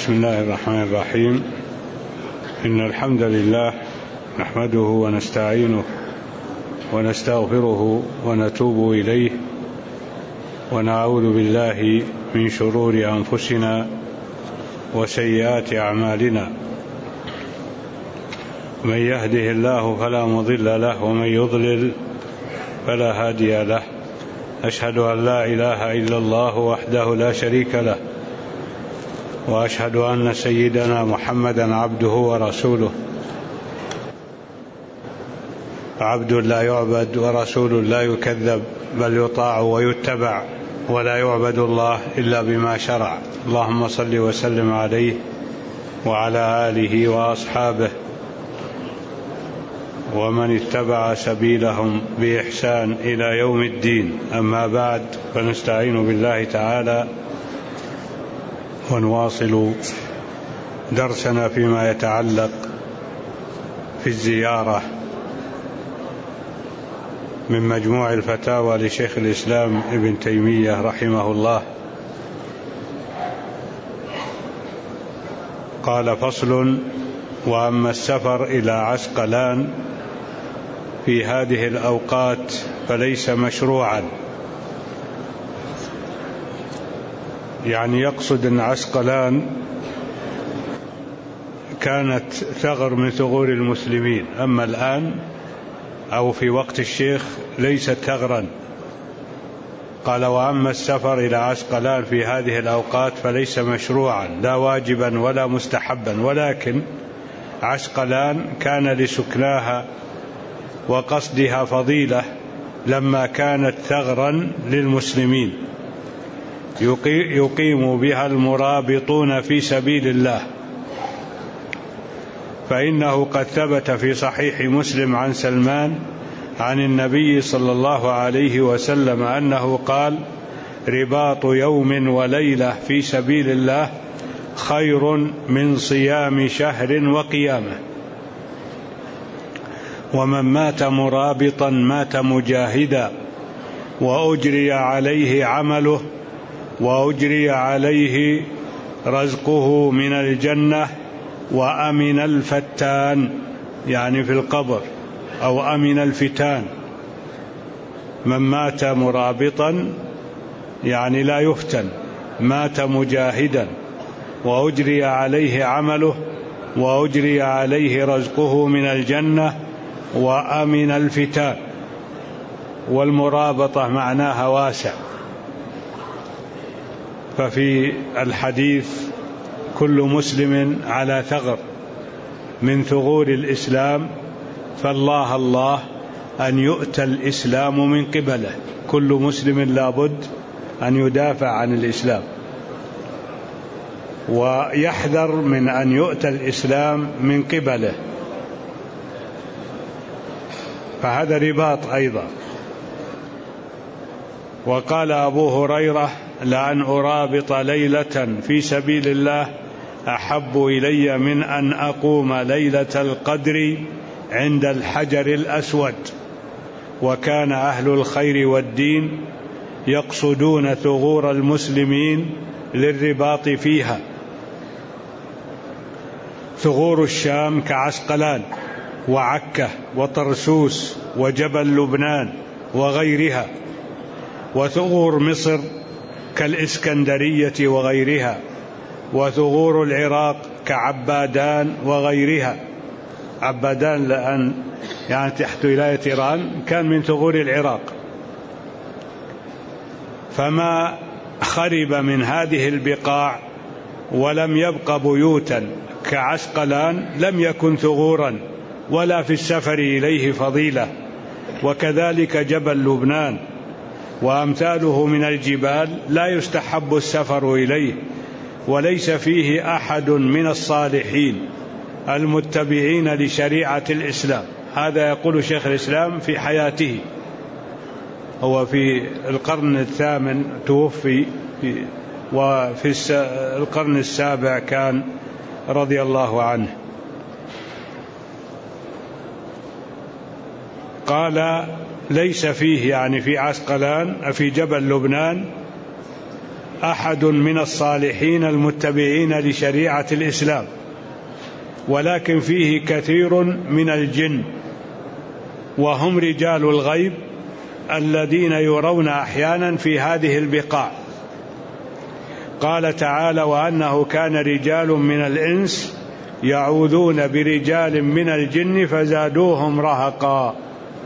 بسم الله الرحمن الرحيم. إن الحمد لله نحمده ونستعينه ونستغفره ونتوب إليه ونعوذ بالله من شرور أنفسنا وسيئات أعمالنا. من يهده الله فلا مضل له ومن يضلل فلا هادي له. أشهد أن لا إله إلا الله وحده لا شريك له، وأشهد أن سيدنا محمدا عبده ورسوله، عبد لا يعبد ورسول لا يكذب، بل يطاع ويتبع، ولا يعبد الله إلا بما شرع. اللهم صل وسلم عليه وعلى آله وأصحابه ومن اتبع سبيلهم بإحسان إلى يوم الدين. أما بعد، فنستعين بالله تعالى ونواصل درسنا فيما يتعلق في الزيارة من مجموع الفتاوى لشيخ الإسلام ابن تيمية رحمه الله. قال: فصل: وأما السفر إلى عسقلان في هذه الأوقات فليس مشروعا. يعني يقصد أن عسقلان كانت ثغر من ثغور المسلمين، أما الآن أو في وقت الشيخ ليست ثغرا. قال: وأما السفر إلى عسقلان في هذه الأوقات فليس مشروعا، لا واجبا ولا مستحبا، ولكن عسقلان كان لسكناها وقصدها فضيلة لما كانت ثغرا للمسلمين يقيم بها المرابطون في سبيل الله. فإنه قد ثبت في صحيح مسلم عن سلمان عن النبي صلى الله عليه وسلم أنه قال: رباط يوم وليلة في سبيل الله خير من صيام شهر وقيامه. ومن مات مرابطا مات مجاهدا، وأجري عليه عمله وأجري عليه رزقه من الجنة، وأمن الفتان، يعني في القبر، أو أمن الفتان. من مات مرابطا يعني لا يفتن، مات مجاهدا، وأجري عليه عمله وأجري عليه رزقه من الجنة، وأمن الفتان. والمرابطة معناها واسع. ففي الحديث: كل مسلم على ثغر من ثغور الإسلام، فالله الله أن يؤتى الإسلام من قبله. كل مسلم لابد أن يدافع عن الإسلام ويحذر من أن يؤتى الإسلام من قبله، فهذا رباط أيضا. وقال أبو هريرة: لأن أرابط ليلة في سبيل الله أحب إلي من أن أقوم ليلة القدر عند الحجر الأسود. وكان أهل الخير والدين يقصدون ثغور المسلمين للرباط فيها. ثغور الشام كعسقلان وعكة وطرسوس وجبل لبنان وغيرها، وثغور مصر كالإسكندرية وغيرها، وثغور العراق كعبادان وغيرها. عبادان لأن يعني تحت ولاية إيران كان من ثغور العراق. فما خرب من هذه البقاع ولم يبق بيوتا كعسقلان لم يكن ثغورا، ولا في السفر إليه فضيلة. وكذلك جبل لبنان وأمثاله من الجبال لا يستحب السفر إليه، وليس فيه أحد من الصالحين المتبعين لشريعة الإسلام. هذا يقول شيخ الإسلام في حياته، هو في القرن الثامن توفي، وفي القرن السابع كان رضي الله عنه. قال: ليس فيه، يعني في عسقلان، في جبل لبنان، أحد من الصالحين المتبعين لشريعة الإسلام، ولكن فيه كثير من الجن، وهم رجال الغيب الذين يرون أحيانا في هذه البقاع. قال تعالى: وأنه كان رجال من الإنس يعوذون برجال من الجن فزادوهم رهقا.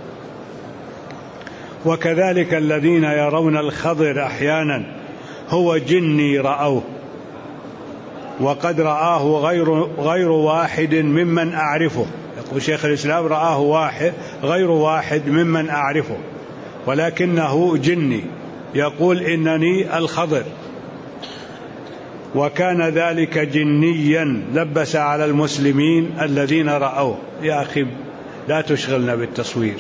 وكذلك الذين يرون الخضر أحيانا هو جني رأوه، وقد رآه غير واحد ممن أعرفه. يقول شيخ الإسلام: رآه غير واحد ممن أعرفه، ولكنه جني، يقول: إنني الخضر. وكان ذلك جنيا لبس على المسلمين الذين رأوه. يا أخي لا تشغلنا بالتصوير.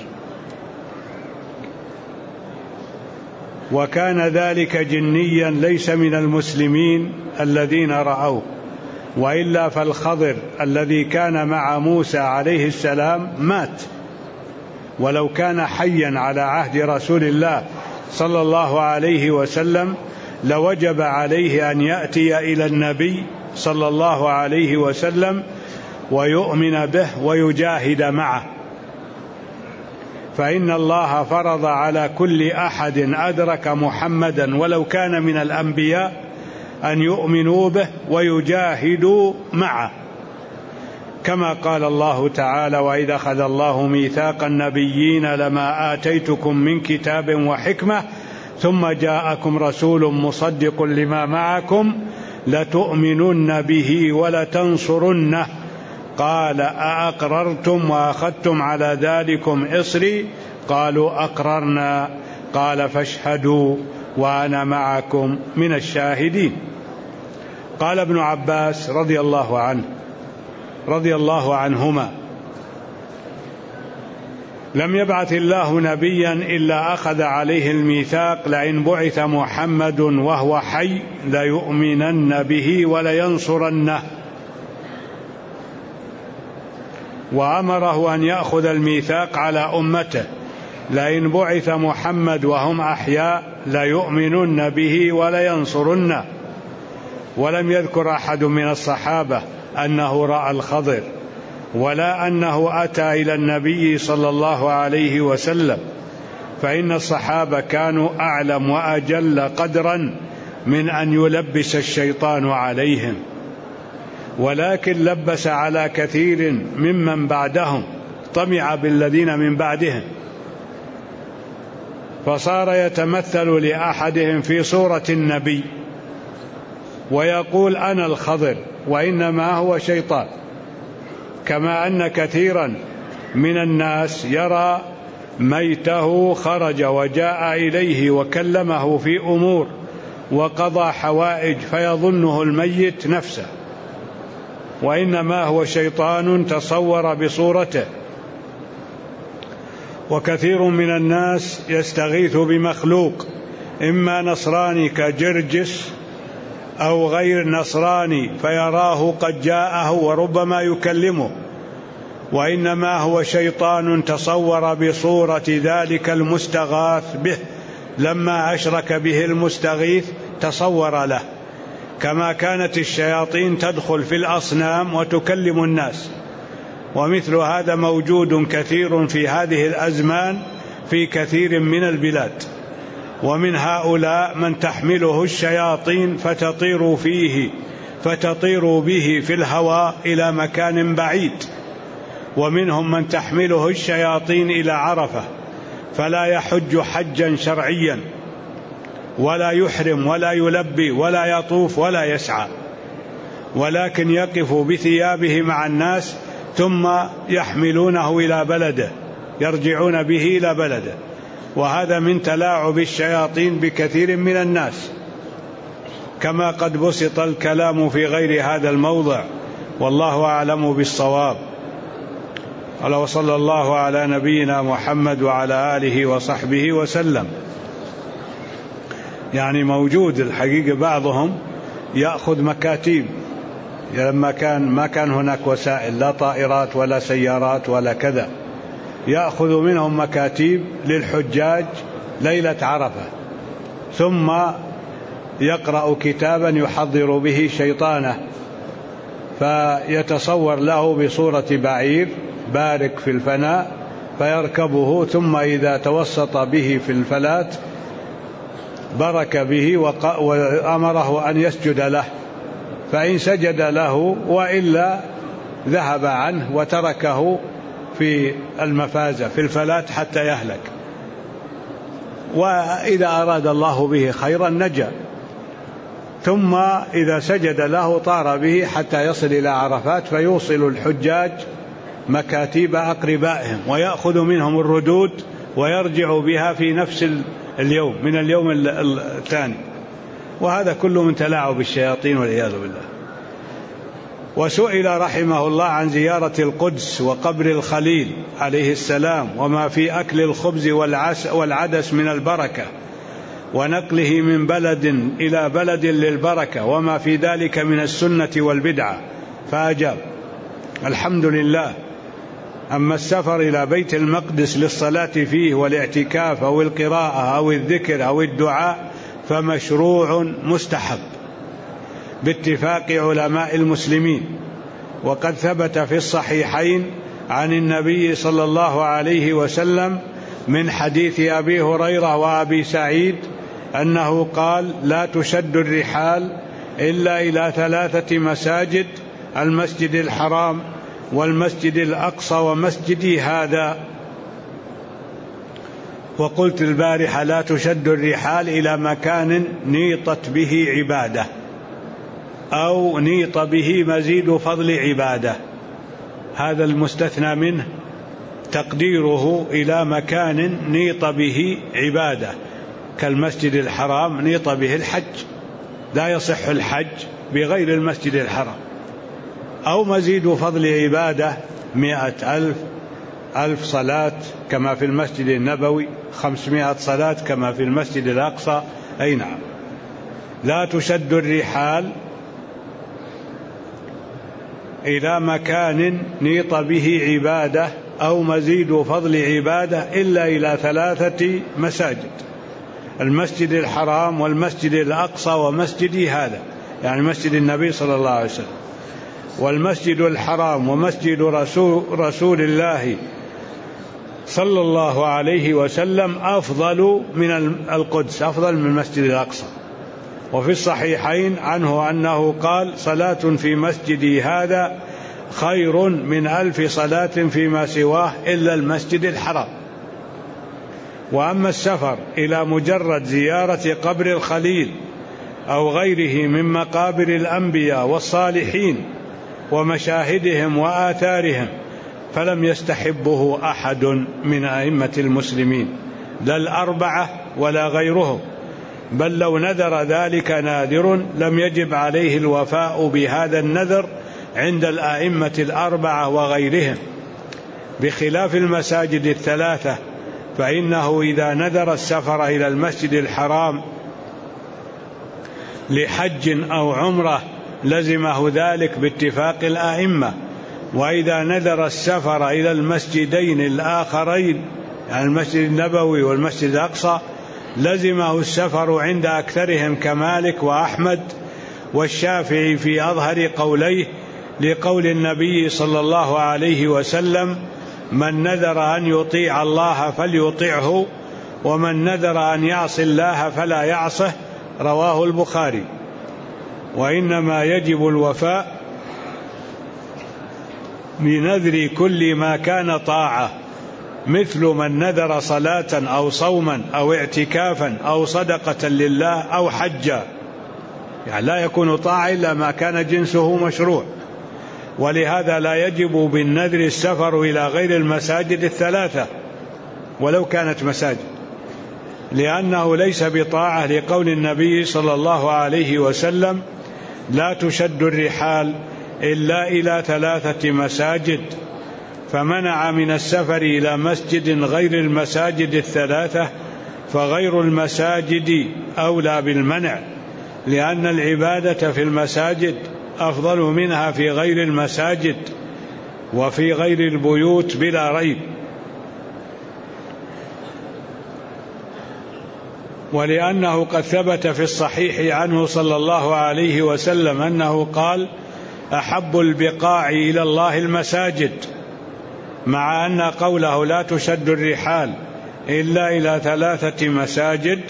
وكان ذلك جنيا ليس من المسلمين الذين رأوه، وإلا فالخضر الذي كان مع موسى عليه السلام مات، ولو كان حيا على عهد رسول الله صلى الله عليه وسلم لوجب عليه أن يأتي إلى النبي صلى الله عليه وسلم ويؤمن به ويجاهد معه، فإن الله فرض على كل أحد أدرك محمدا ولو كان من الأنبياء أن يؤمنوا به ويجاهدوا معه، كما قال الله تعالى: وإذا أخذ الله ميثاق النبيين لما آتيتكم من كتاب وحكمة ثم جاءكم رسول مصدق لما معكم لتؤمنن به ولتنصرنه قال: أأقررتم وأخذتم على ذلكم إصري قالوا أقررنا قال: فاشهدوا وأنا معكم من الشاهدين. قال ابن عباس رضي الله عنهما: لم يبعث الله نبيا إلا أخذ عليه الميثاق لئن بعث محمد وهو حي ليؤمنن به ولينصرنه، وأمره أن يأخذ الميثاق على أمته لئن بعث محمد وهم أحياء ليؤمنن به ولينصرنه. ولم يذكر أحد من الصحابة أنه رأى الخضر ولا أنه أتى إلى النبي صلى الله عليه وسلم، فإن الصحابة كانوا أعلم وأجل قدرا من أن يلبس الشيطان عليهم، ولكن لبس على كثير ممن بعدهم، طمع بالذين من بعدهم، فصار يتمثل لأحدهم في صورة النبي ويقول: أنا الخضر، وإنما هو شيطان. كما أن كثيرا من الناس يرى ميته خرج وجاء إليه وكلمه في أمور وقضى حوائج فيظنه الميت نفسه، وإنما هو شيطان تصور بصورته. وكثير من الناس يستغيث بمخلوق، إما نصراني كجرجس أو غير نصراني، فيراه قد جاءه وربما يكلمه، وإنما هو شيطان تصور بصورة ذلك المستغاث به، لما أشرك به المستغيث تصور له، كما كانت الشياطين تدخل في الأصنام وتكلم الناس. ومثل هذا موجود كثير في هذه الأزمان في كثير من البلاد. ومن هؤلاء من تحمله الشياطين فتطير به في الهواء إلى مكان بعيد، ومنهم من تحمله الشياطين إلى عرفة فلا يحج حجا شرعيا، ولا يحرم ولا يلبي ولا يطوف ولا يسعى، ولكن يقف بثيابه مع الناس ثم يحملونه إلى بلده، يرجعون به إلى بلده. وهذا من تلاعب الشياطين بكثير من الناس، كما قد بسط الكلام في غير هذا الموضع، والله أعلم بالصواب. وصلى الله على نبينا محمد وعلى آله وصحبه وسلم. يعني موجود الحقيقة بعضهم يأخذ مكاتيب، لما ما كان هناك وسائل، لا طائرات ولا سيارات ولا كذا، يأخذ منهم مكاتيب للحجاج ليلة عرفة، ثم يقرأ كتابا يحضر به شيطانه، فيتصور له بصورة بعير بارك في الفناء فيركبه، ثم إذا توسط به في الفلات برك به وأمره أن يسجد له، فإن سجد له وإلا ذهب عنه وتركه في المفازة في الفلات حتى يهلك، وإذا أراد الله به خيرا نجا، ثم إذا سجد له طار به حتى يصل إلى عرفات فيوصل الحجاج مكاتيب أقربائهم ويأخذ منهم الردود ويرجع بها في نفس اليوم من اليوم الثاني، وهذا كله من تلاعب الشياطين والعياذ بالله. وسئل رحمه الله عن زيارة القدس وقبر الخليل عليه السلام وما في أكل الخبز والعدس من البركة ونقله من بلد إلى بلد للبركة وما في ذلك من السنة والبدعة، فأجاب: الحمد لله. أما السفر إلى بيت المقدس للصلاة فيه والاعتكاف أو القراءة أو الذكر أو الدعاء فمشروع مستحب باتفاق علماء المسلمين، وقد ثبت في الصحيحين عن النبي صلى الله عليه وسلم من حديث أبي هريرة وأبي سعيد أنه قال: لا تشد الرحال إلا إلى 3 مساجد: المسجد الحرام والمسجد الأقصى ومسجدي هذا. وقلت البارحة: لا تشد الرحال إلى مكان نيطت به عبادة أو نيط به مزيد فضل عبادة، هذا المستثنى منه تقديره إلى مكان نيط به عبادة، كالمسجد الحرام نيط به الحج، لا يصح الحج بغير المسجد الحرام، أو مزيد فضل عبادة 100,000 ألف صلاة كما في المسجد النبوي، 500 صلاة كما في المسجد الأقصى. أي نعم. لا تشد الرحال إلى مكان نيط به عبادة أو مزيد فضل عبادة إلا إلى 3 مساجد: المسجد الحرام والمسجد الأقصى ومسجدي هذا، يعني مسجد النبي صلى الله عليه وسلم. والمسجد الحرام ومسجد رسول الله صلى الله عليه وسلم أفضل من القدس، أفضل من المسجد الأقصى. وفي الصحيحين عنه أنه قال: صلاة في مسجدي هذا خير من 1000 صلاة فيما سواه إلا المسجد الحرام. وأما السفر إلى مجرد زيارة قبر الخليل أو غيره من مقابر الأنبياء والصالحين ومشاهدهم وآثارهم فلم يستحبه أحد من أئمة المسلمين، لا 4 ولا غيرهم، بل لو نذر ذلك ناذر لم يجب عليه الوفاء بهذا النذر عند الأئمة 4 وغيرهم، بخلاف المساجد 3، فإنه إذا نذر السفر إلى المسجد الحرام لحج أو عمرة لزمه ذلك باتفاق الأئمة، وإذا نذر السفر إلى المسجدين الآخرين يعني المسجد النبوي والمسجد الأقصى لزمه السفر عند أكثرهم كمالك وأحمد والشافعي في أظهر قوليه، لقول النبي صلى الله عليه وسلم: من نذر أن يطيع الله فليطيعه، ومن نذر أن يعصي الله فلا يعصه، رواه البخاري. وإنما يجب الوفاء بنذر كل ما كان طاعة، مثل من نذر صلاة أو صوما أو اعتكافا أو صدقة لله أو حجا، يعني لا يكون طاعة إلا ما كان جنسه مشروع. ولهذا لا يجب بالنذر السفر إلى غير المساجد 3 ولو كانت مساجد، لأنه ليس بطاعة، لقول النبي صلى الله عليه وسلم: لا تشد الرحال إلا إلى 3 مساجد، فمنع من السفر إلى مسجد غير المساجد 3، فغير المساجد أولى بالمنع، لأن العبادة في المساجد أفضل منها في غير المساجد وفي غير البيوت بلا ريب. ولأنه قد ثبت في الصحيح عنه صلى الله عليه وسلم أنه قال: أحب البقاع إلى الله المساجد، مع أن قوله لا تشد الرحال إلا إلى 3 مساجد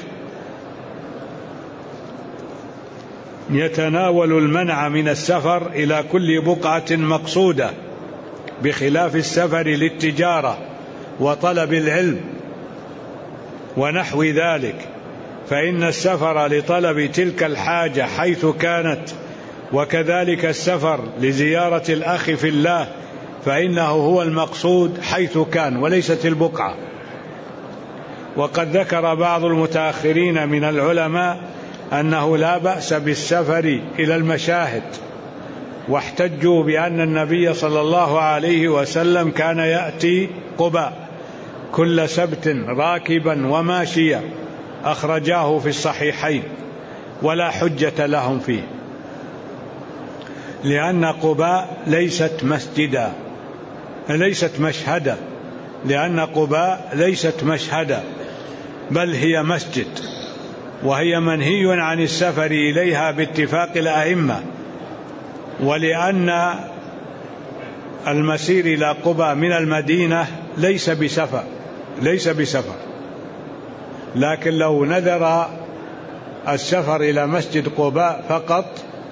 يتناول المنع من السفر إلى كل بقعة مقصودة، بخلاف السفر للتجارة وطلب العلم ونحو ذلك، فإن السفر لطلب تلك الحاجة حيث كانت، وكذلك السفر لزيارة الأخ في الله فإنه هو المقصود حيث كان وليست البقعة. وقد ذكر بعض المتأخرين من العلماء أنه لا بأس بالسفر إلى المشاهد، واحتجوا بأن النبي صلى الله عليه وسلم كان يأتي قباء كل سبت راكبا وماشيا، أخرجاه في الصحيحين، ولا حجة لهم فيه، لأن قباء ليست مسجدا، ليست مشهدا، لأن قباء ليست مشهدا بل هي مسجد، وهي منهي عن السفر إليها باتفاق الأئمة. ولأن المسير إلى قباء من المدينة ليس بسفر، لكن لو نذر السفر إلى مسجد قباء فقط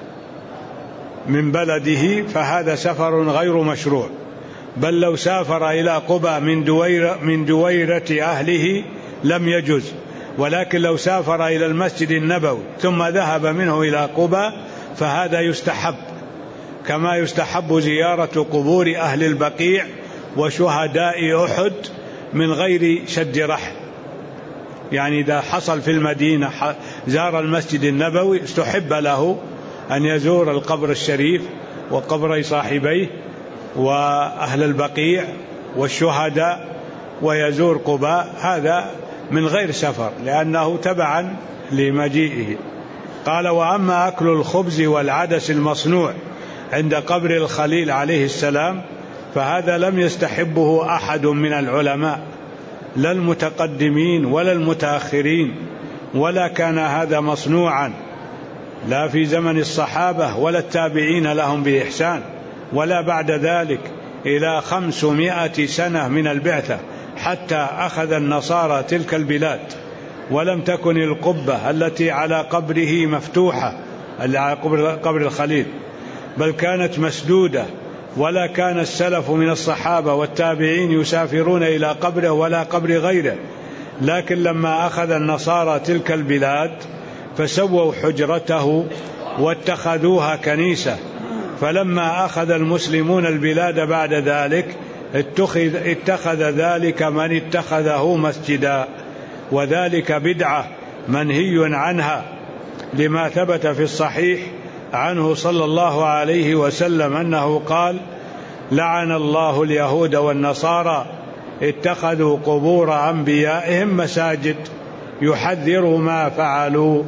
من بلده فهذا سفر غير مشروع، بل لو سافر إلى قباء من دويرة أهله لم يجوز، ولكن لو سافر إلى المسجد النبوي ثم ذهب منه إلى قباء فهذا يستحب، كما يستحب زيارة قبور أهل البقيع وشهداء أحد من غير شد رحل. يعني إذا حصل في المدينة زار المسجد النبوي استحب له أن يزور القبر الشريف وقبر صاحبيه وأهل البقيع والشهداء ويزور قباء، هذا من غير سفر لأنه تبعا لمجيئه. قال: وأما أكل الخبز والعدس المصنوع عند قبر الخليل عليه السلام فهذا لم يستحبه أحد من العلماء، لا المتقدمين ولا المتأخرين، ولا كان هذا مصنوعا لا في زمن الصحابة ولا التابعين لهم بإحسان، ولا بعد ذلك إلى 500 سنة من البعثة حتى أخذ النصارى تلك البلاد، ولم تكن القبة التي على قبره مفتوحة على قبر الخليل، بل كانت مسدودة، ولا كان السلف من الصحابة والتابعين يسافرون إلى قبره ولا قبر غيره. لكن لما أخذ النصارى تلك البلاد فسووا حجرته واتخذوها كنيسة، فلما أخذ المسلمون البلاد بعد ذلك اتخذ ذلك من اتخذه مسجدا، وذلك بدعة منهي عنها، لما ثبت في الصحيح عنه صلى الله عليه وسلم أنه قال: لعن الله اليهود والنصارى اتخذوا قبور أنبيائهم مساجد، يحذر ما فعلوا.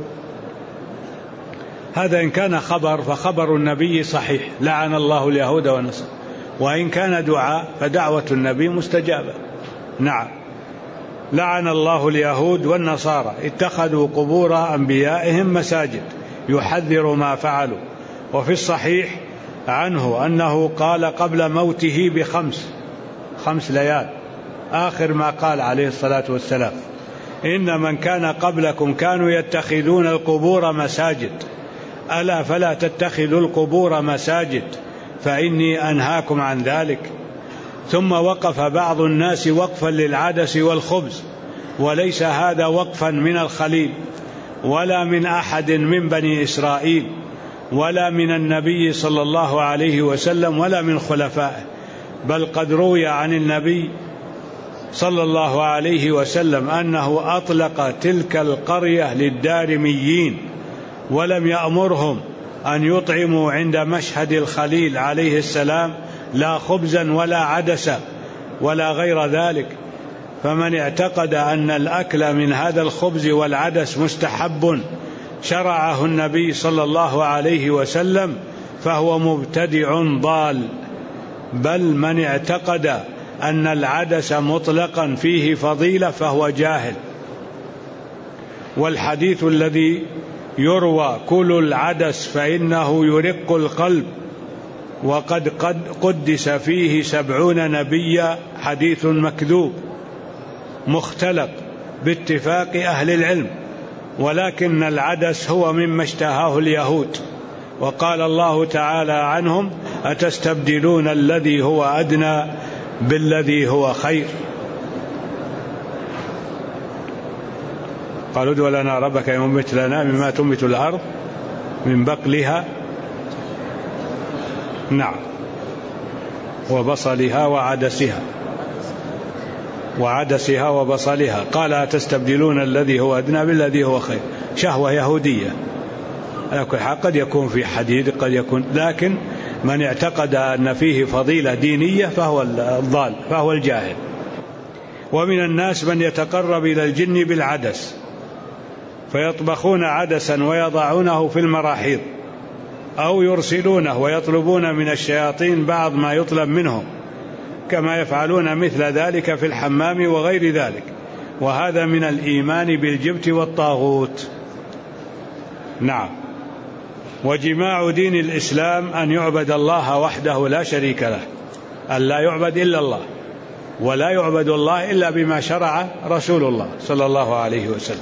هذا إن كان خبر فخبر النبي صحيح، لعن الله اليهود والنصارى، وإن كان دعاء فدعوة النبي مستجابة. نعم، لعن الله اليهود والنصارى اتخذوا قبور أنبيائهم مساجد، يحذر ما فعلوا. وفي الصحيح عنه أنه قال قبل موته ب5 ليال، آخر ما قال عليه الصلاة والسلام: إن من كان قبلكم كانوا يتخذون القبور مساجد، ألا فلا تتخذوا القبور مساجد فإني أنهاكم عن ذلك. ثم وقف بعض الناس وقفا للعدس والخبز، وليس هذا وقفا من الخليل ولا من أحد من بني إسرائيل ولا من النبي صلى الله عليه وسلم ولا من خلفائه، بل قد روي عن النبي صلى الله عليه وسلم أنه أطلق تلك القرية للدارميين، ولم يأمرهم أن يطعموا عند مشهد الخليل عليه السلام لا خبزا ولا عدسا ولا غير ذلك. فمن اعتقد أن الأكل من هذا الخبز والعدس مستحب شرعه النبي صلى الله عليه وسلم فهو مبتدع ضال، بل من اعتقد أن العدس مطلقا فيه فضيلة فهو جاهل. والحديث الذي يروى كل العدس فإنه يرق القلب وقد قدس فيه 70 نبيا حديث مكذوب مختلق باتفاق أهل العلم، ولكن العدس هو مما اشتهاه اليهود، وقال الله تعالى عنهم: أتستبدلون الذي هو أدنى بالذي هو خير. قالوا ادع لنا ربك ينبت لنا مما تنبت الأرض من بقلها نعم وبصلها وعدسها وبصلها. قال أتستبدلون الذي هو أدنى بالذي هو خير. شهوة يهودية على كل حال، قد يكون في حديد قد يكون، لكن من اعتقد أن فيه فضيلة دينية فهو الضال، فهو الجاهل. ومن الناس من يتقرب إلى الجن بالعدس، فيطبخون عدسا ويضعونه في المراحيض، أو يرسلونه ويطلبون من الشياطين بعض ما يطلب منهم، كما يفعلون مثل ذلك في الحمام وغير ذلك، وهذا من الإيمان بالجبت والطاغوت. نعم. وجماع دين الإسلام أن يعبد الله وحده لا شريك له، أن لا يعبد إلا الله، ولا يعبد الله إلا بما شرع رسول الله صلى الله عليه وسلم.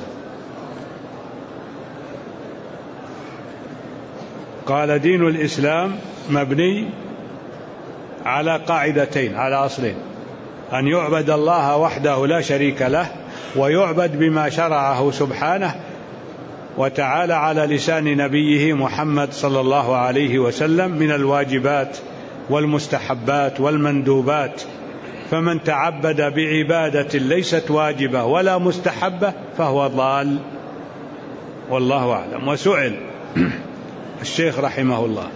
قال: دين الإسلام مبني على قاعدتين، على أصلين: أن يعبد الله وحده لا شريك له، ويعبد بما شرعه سبحانه وتعالى على لسان نبيه محمد صلى الله عليه وسلم من الواجبات والمستحبات والمندوبات. فمن تعبد بعبادة ليست واجبة ولا مستحبة فهو ضال، والله أعلم. وسئل الشيخ رحمه الله: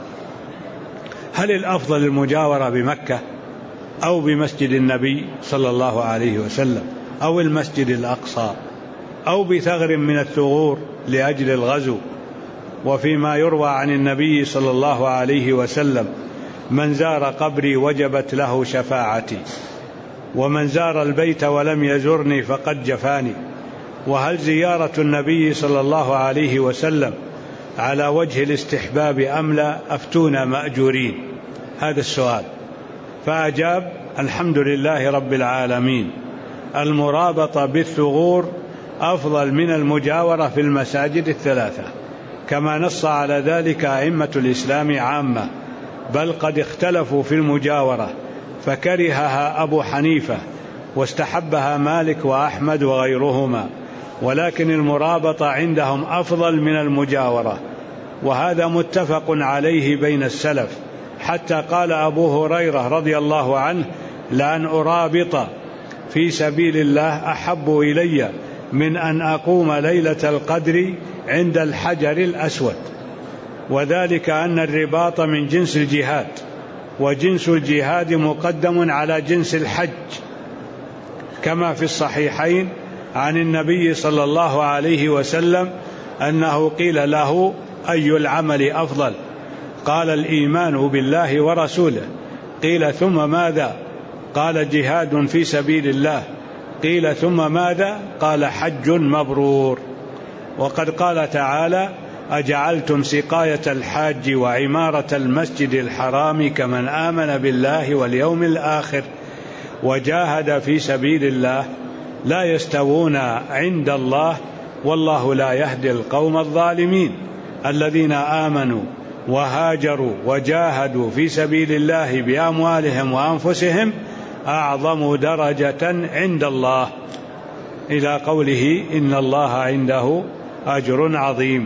هل الأفضل المجاورة بمكة أو بمسجد النبي صلى الله عليه وسلم أو المسجد الأقصى أو بثغر من الثغور لأجل الغزو؟ وفيما يروى عن النبي صلى الله عليه وسلم: من زار قبري وجبت له شفاعتي، ومن زار البيت ولم يزرني فقد جفاني. وهل زيارة النبي صلى الله عليه وسلم على وجه الاستحباب أم لا؟ أفتونا مأجورين. هذا السؤال. فأجاب: الحمد لله رب العالمين، المرابطة بالثغور أفضل من المجاورة في المساجد الثلاثة، كما نص على ذلك أئمة الإسلام عامة، بل قد اختلفوا في المجاورة، فكرهها أبو حنيفة واستحبها مالك وأحمد وغيرهما، ولكن المرابطة عندهم أفضل من المجاورة، وهذا متفق عليه بين السلف، حتى قال أبو هريرة رضي الله عنه: لأن أرابط في سبيل الله أحب إلي من أن أقوم ليلة القدر عند الحجر الأسود. وذلك أن الرباط من جنس الجهاد، وجنس الجهاد مقدم على جنس الحج، كما في الصحيحين عن النبي صلى الله عليه وسلم أنه قيل له: أي العمل أفضل؟ قال: الإيمان بالله ورسوله. قيل: ثم ماذا؟ قال: جهاد في سبيل الله. قيل: ثم ماذا؟ قال: حج مبرور. وقد قال تعالى: أجعلتم سقاية الحاج وعمارة المسجد الحرام كمن آمن بالله واليوم الآخر وجاهد في سبيل الله لا يستوون عند الله والله لا يهدي القوم الظالمين. الذين آمنوا وهاجروا وجاهدوا في سبيل الله بأموالهم وأنفسهم أعظم درجة عند الله، إلى قوله: إن الله عنده أجر عظيم.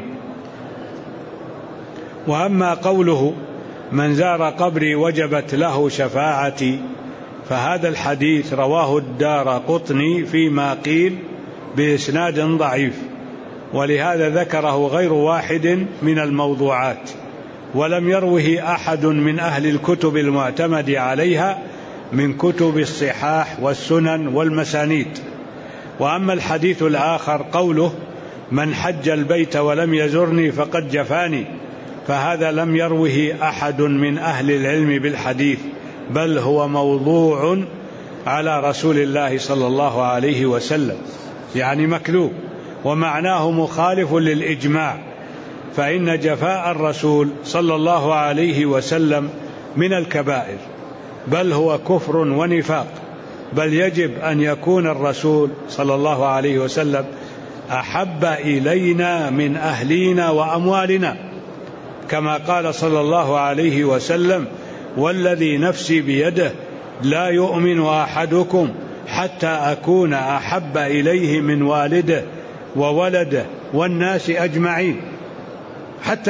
وأما قوله: من زار قبري وجبت له شفاعتي، فهذا الحديث رواه الدارقطني فيما قيل بإسناد ضعيف، ولهذا ذكره غير واحد من الموضوعات، ولم يروه أحد من أهل الكتب المعتمد عليها من كتب الصحاح والسنن والمسانيد. وأما الحديث الآخر قوله: من حج البيت ولم يزرني فقد جفاني، فهذا لم يروه أحد من أهل العلم بالحديث، بل هو موضوع على رسول الله صلى الله عليه وسلم، يعني مكذوب. ومعناه مخالف للإجماع، فإن جفاء الرسول صلى الله عليه وسلم من الكبائر، بل هو كفر ونفاق، بل يجب أن يكون الرسول صلى الله عليه وسلم أحب إلينا من أهلنا وأموالنا، كما قال صلى الله عليه وسلم: والذي نفسي بيده لا يؤمن أحدكم حتى أكون أحب إليه من والده وولده والناس أجمعين، حتى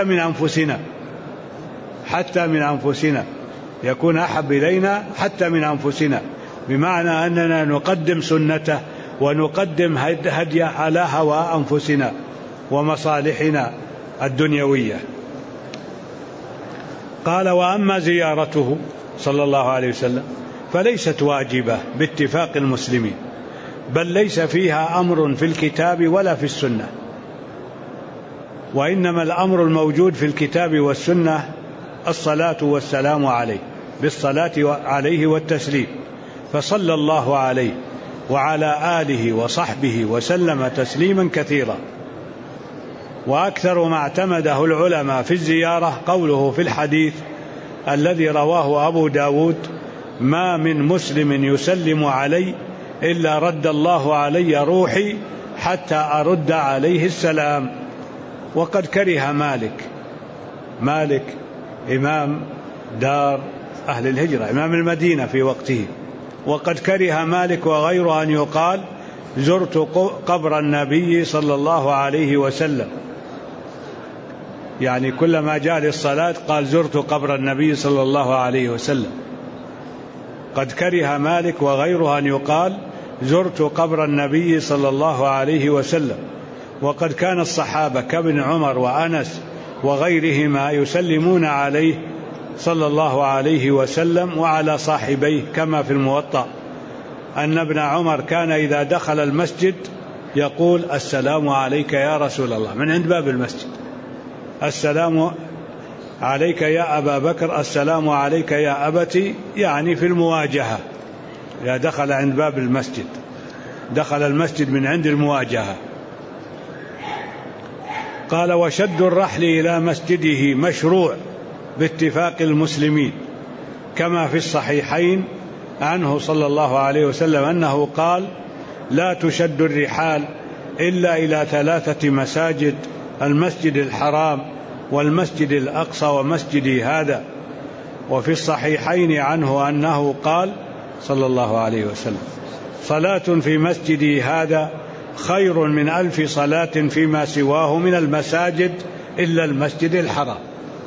من أنفسنا يكون أحب إلينا حتى من أنفسنا، بمعنى أننا نقدم سنته ونقدم هديه على هوى أنفسنا ومصالحنا الدنيوية. قال: وأما زيارته صلى الله عليه وسلم فليست واجبة باتفاق المسلمين، بل ليس فيها أمر في الكتاب ولا في السنة، وإنما الأمر الموجود في الكتاب والسنة الصلاة والسلام عليه، بالصلاة عليه والتسليم، فصلى الله عليه وعلى آله وصحبه وسلم تسليما كثيرا. وأكثر ما اعتمده العلماء في الزيارة قوله في الحديث الذي رواه أبو داود: ما من مسلم يسلم علي إلا رد الله علي روحي حتى أرد عليه السلام. وقد كره مالك إمام دار أهل الهجرة، إمام المدينة في وقته، وقد كره مالك وغيره أن يقال: زرت قبر النبي صلى الله عليه وسلم، يعني كلما جاء للصلاة قال: زرت قبر النبي صلى الله عليه وسلم. قد كره مالك وغيره أن يقال: زرت قبر النبي صلى الله عليه وسلم. وقد كان الصحابة كابن عمر وأنس وغيرهما يسلمون عليه صلى الله عليه وسلم وعلى صاحبيه، كما في الموطأ أن ابن عمر كان إذا دخل المسجد يقول: السلام عليك يا رسول الله، من عند باب المسجد، السلام عليك يا أبا بكر، السلام عليك يا أبتي، يعني في المواجهة، إذا دخل عند باب المسجد، دخل المسجد من عند المواجهة. قال: وشد الرحل إلى مسجده مشروع باتفاق المسلمين، كما في الصحيحين عنه صلى الله عليه وسلم أنه قال: لا تشد الرحال إلا إلى 3 مساجد: المسجد الحرام والمسجد الأقصى ومسجدي هذا. وفي الصحيحين عنه أنه قال صلى الله عليه وسلم: صلاة في مسجدي هذا خير من 1000 صلاة فيما سواه من المساجد إلا المسجد الحرام.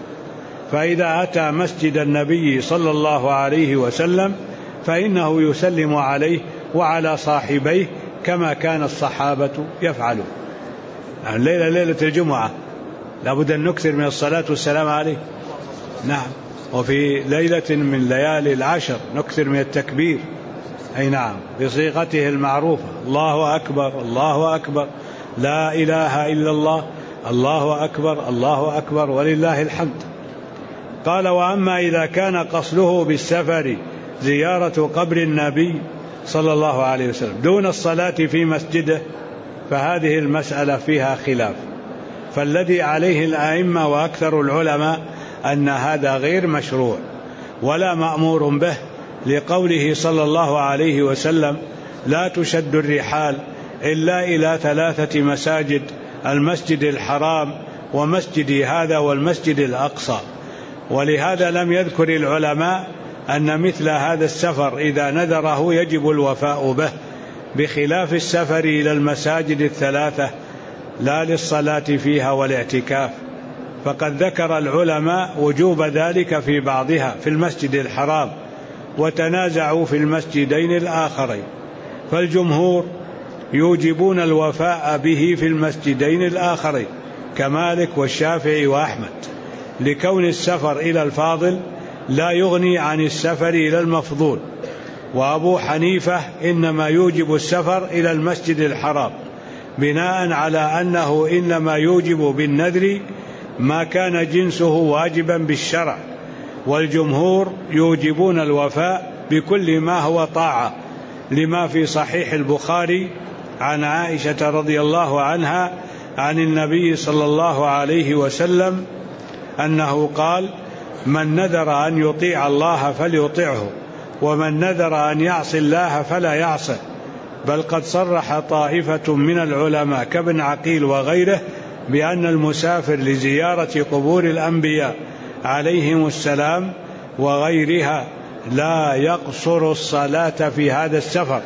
فإذا أتى مسجد النبي صلى الله عليه وسلم فإنه يسلم عليه وعلى صاحبيه كما كان الصحابة يفعلون. الليلة ليلة الجمعة لابد أن نكثر من الصلاة والسلام عليه. نعم. وفي ليلة من ليالي العشر نكثر من التكبير، أي نعم، بصيغته المعروفة: الله أكبر الله أكبر لا إله إلا الله، الله أكبر الله أكبر ولله الحمد. قال: وأما إذا كان قصده بالسفر زيارة قبر النبي صلى الله عليه وسلم دون الصلاة في مسجده فهذه المسألة فيها خلاف، فالذي عليه الأئمة وأكثر العلماء أن هذا غير مشروع ولا مأمور به، لقوله صلى الله عليه وسلم: لا تشد الرحال إلا إلى 3 مساجد: المسجد الحرام ومسجدي هذا والمسجد الأقصى. ولهذا لم يذكر العلماء أن مثل هذا السفر إذا نذره يجب الوفاء به، بخلاف السفر إلى المساجد 3 لا للصلاة فيها والاعتكاف، فقد ذكر العلماء وجوب ذلك في بعضها في المسجد الحرام، وتنازعوا في المسجدين الآخرين، فالجمهور يوجبون الوفاء به في المسجدين الآخرين كمالك والشافعي وأحمد، لكون السفر إلى الفاضل لا يغني عن السفر إلى المفضول. وأبو حنيفة إنما يوجب السفر إلى المسجد الحرام بناء على أنه إنما يوجب بالنذر ما كان جنسه واجبا بالشرع، والجمهور يوجبون الوفاء بكل ما هو طاعة، لما في صحيح البخاري عن عائشة رضي الله عنها عن النبي صلى الله عليه وسلم أنه قال: من نذر أن يطيع الله فليطعه، ومن نذر أن يعصي الله فلا يعصه. بل قد صرح طائفة من العلماء كابن عقيل وغيره بأن المسافر لزيارة قبور الأنبياء عليهم السلام وغيرها لا يقصر الصلاة في هذا السفر،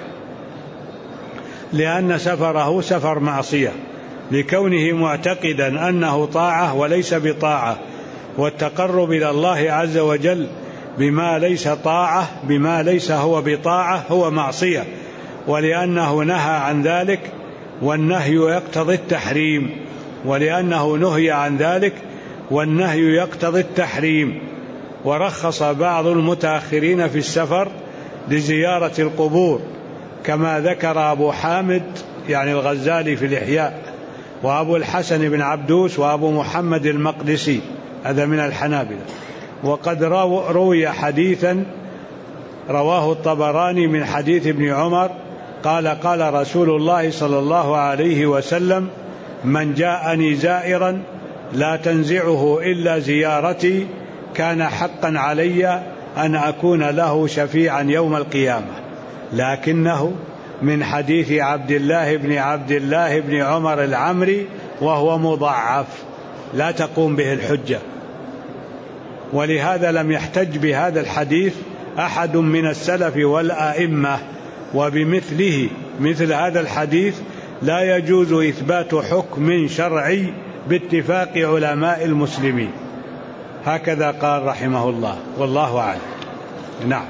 لأن سفره سفر معصية، لكونه معتقدا أنه طاعة وليس بطاعة، والتقرب إلى الله عز وجل بما ليس طاعة، بما ليس هو بطاعة، هو معصية، ولأنه نهى عن ذلك، والنهي يقتضي التحريم، ولأنه نهي عن ذلك والنهي يقتضي التحريم. ورخص بعض المتأخرين في السفر لزيارة القبور، كما ذكر أبو حامد يعني الغزالي في الإحياء، وأبو الحسن بن عبدوس، وأبو محمد المقدسي، هذا من الحنابلة. وقد روي حديثا رواه الطبراني من حديث ابن عمر قال: قال رسول الله صلى الله عليه وسلم: من جاءني زائرا لا تنزعه إلا زيارتي كان حقا علي أن أكون له شفيعا يوم القيامة. لكنه من حديث عبد الله بن عمر العمري، وهو مضعف لا تقوم به الحجة، ولهذا لم يحتج بهذا الحديث أحد من السلف والأئمة. وبمثله مثل هذا الحديث لا يجوز إثبات حكم شرعي باتفاق علماء المسلمين. هكذا قال رحمه الله، والله أعلم. نعم.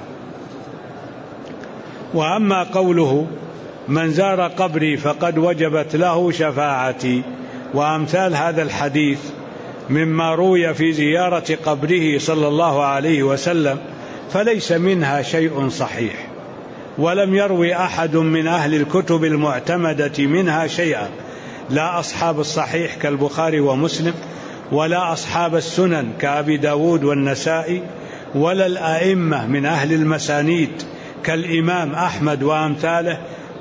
وأما قوله: من زار قبري فقد وجبت له شفاعتي، وأمثال هذا الحديث مما روي في زيارة قبره صلى الله عليه وسلم، فليس منها شيء صحيح، ولم يروي أحد من أهل الكتب المعتمدة منها شيئا، لا أصحاب الصحيح كالبخاري ومسلم، ولا أصحاب السنن كأبي داود والنسائي، ولا الأئمة من أهل المسانيد كالإمام أحمد وأمثاله،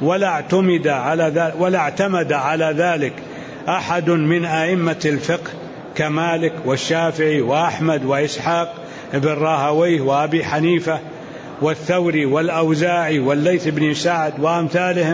ولا اعتمد على ذلك أحد من أئمة الفقه كمالك والشافعي وأحمد وإسحاق بن راهويه وأبي حنيفة والثوري والأوزاعي والليث بن سعد وأمثالهم،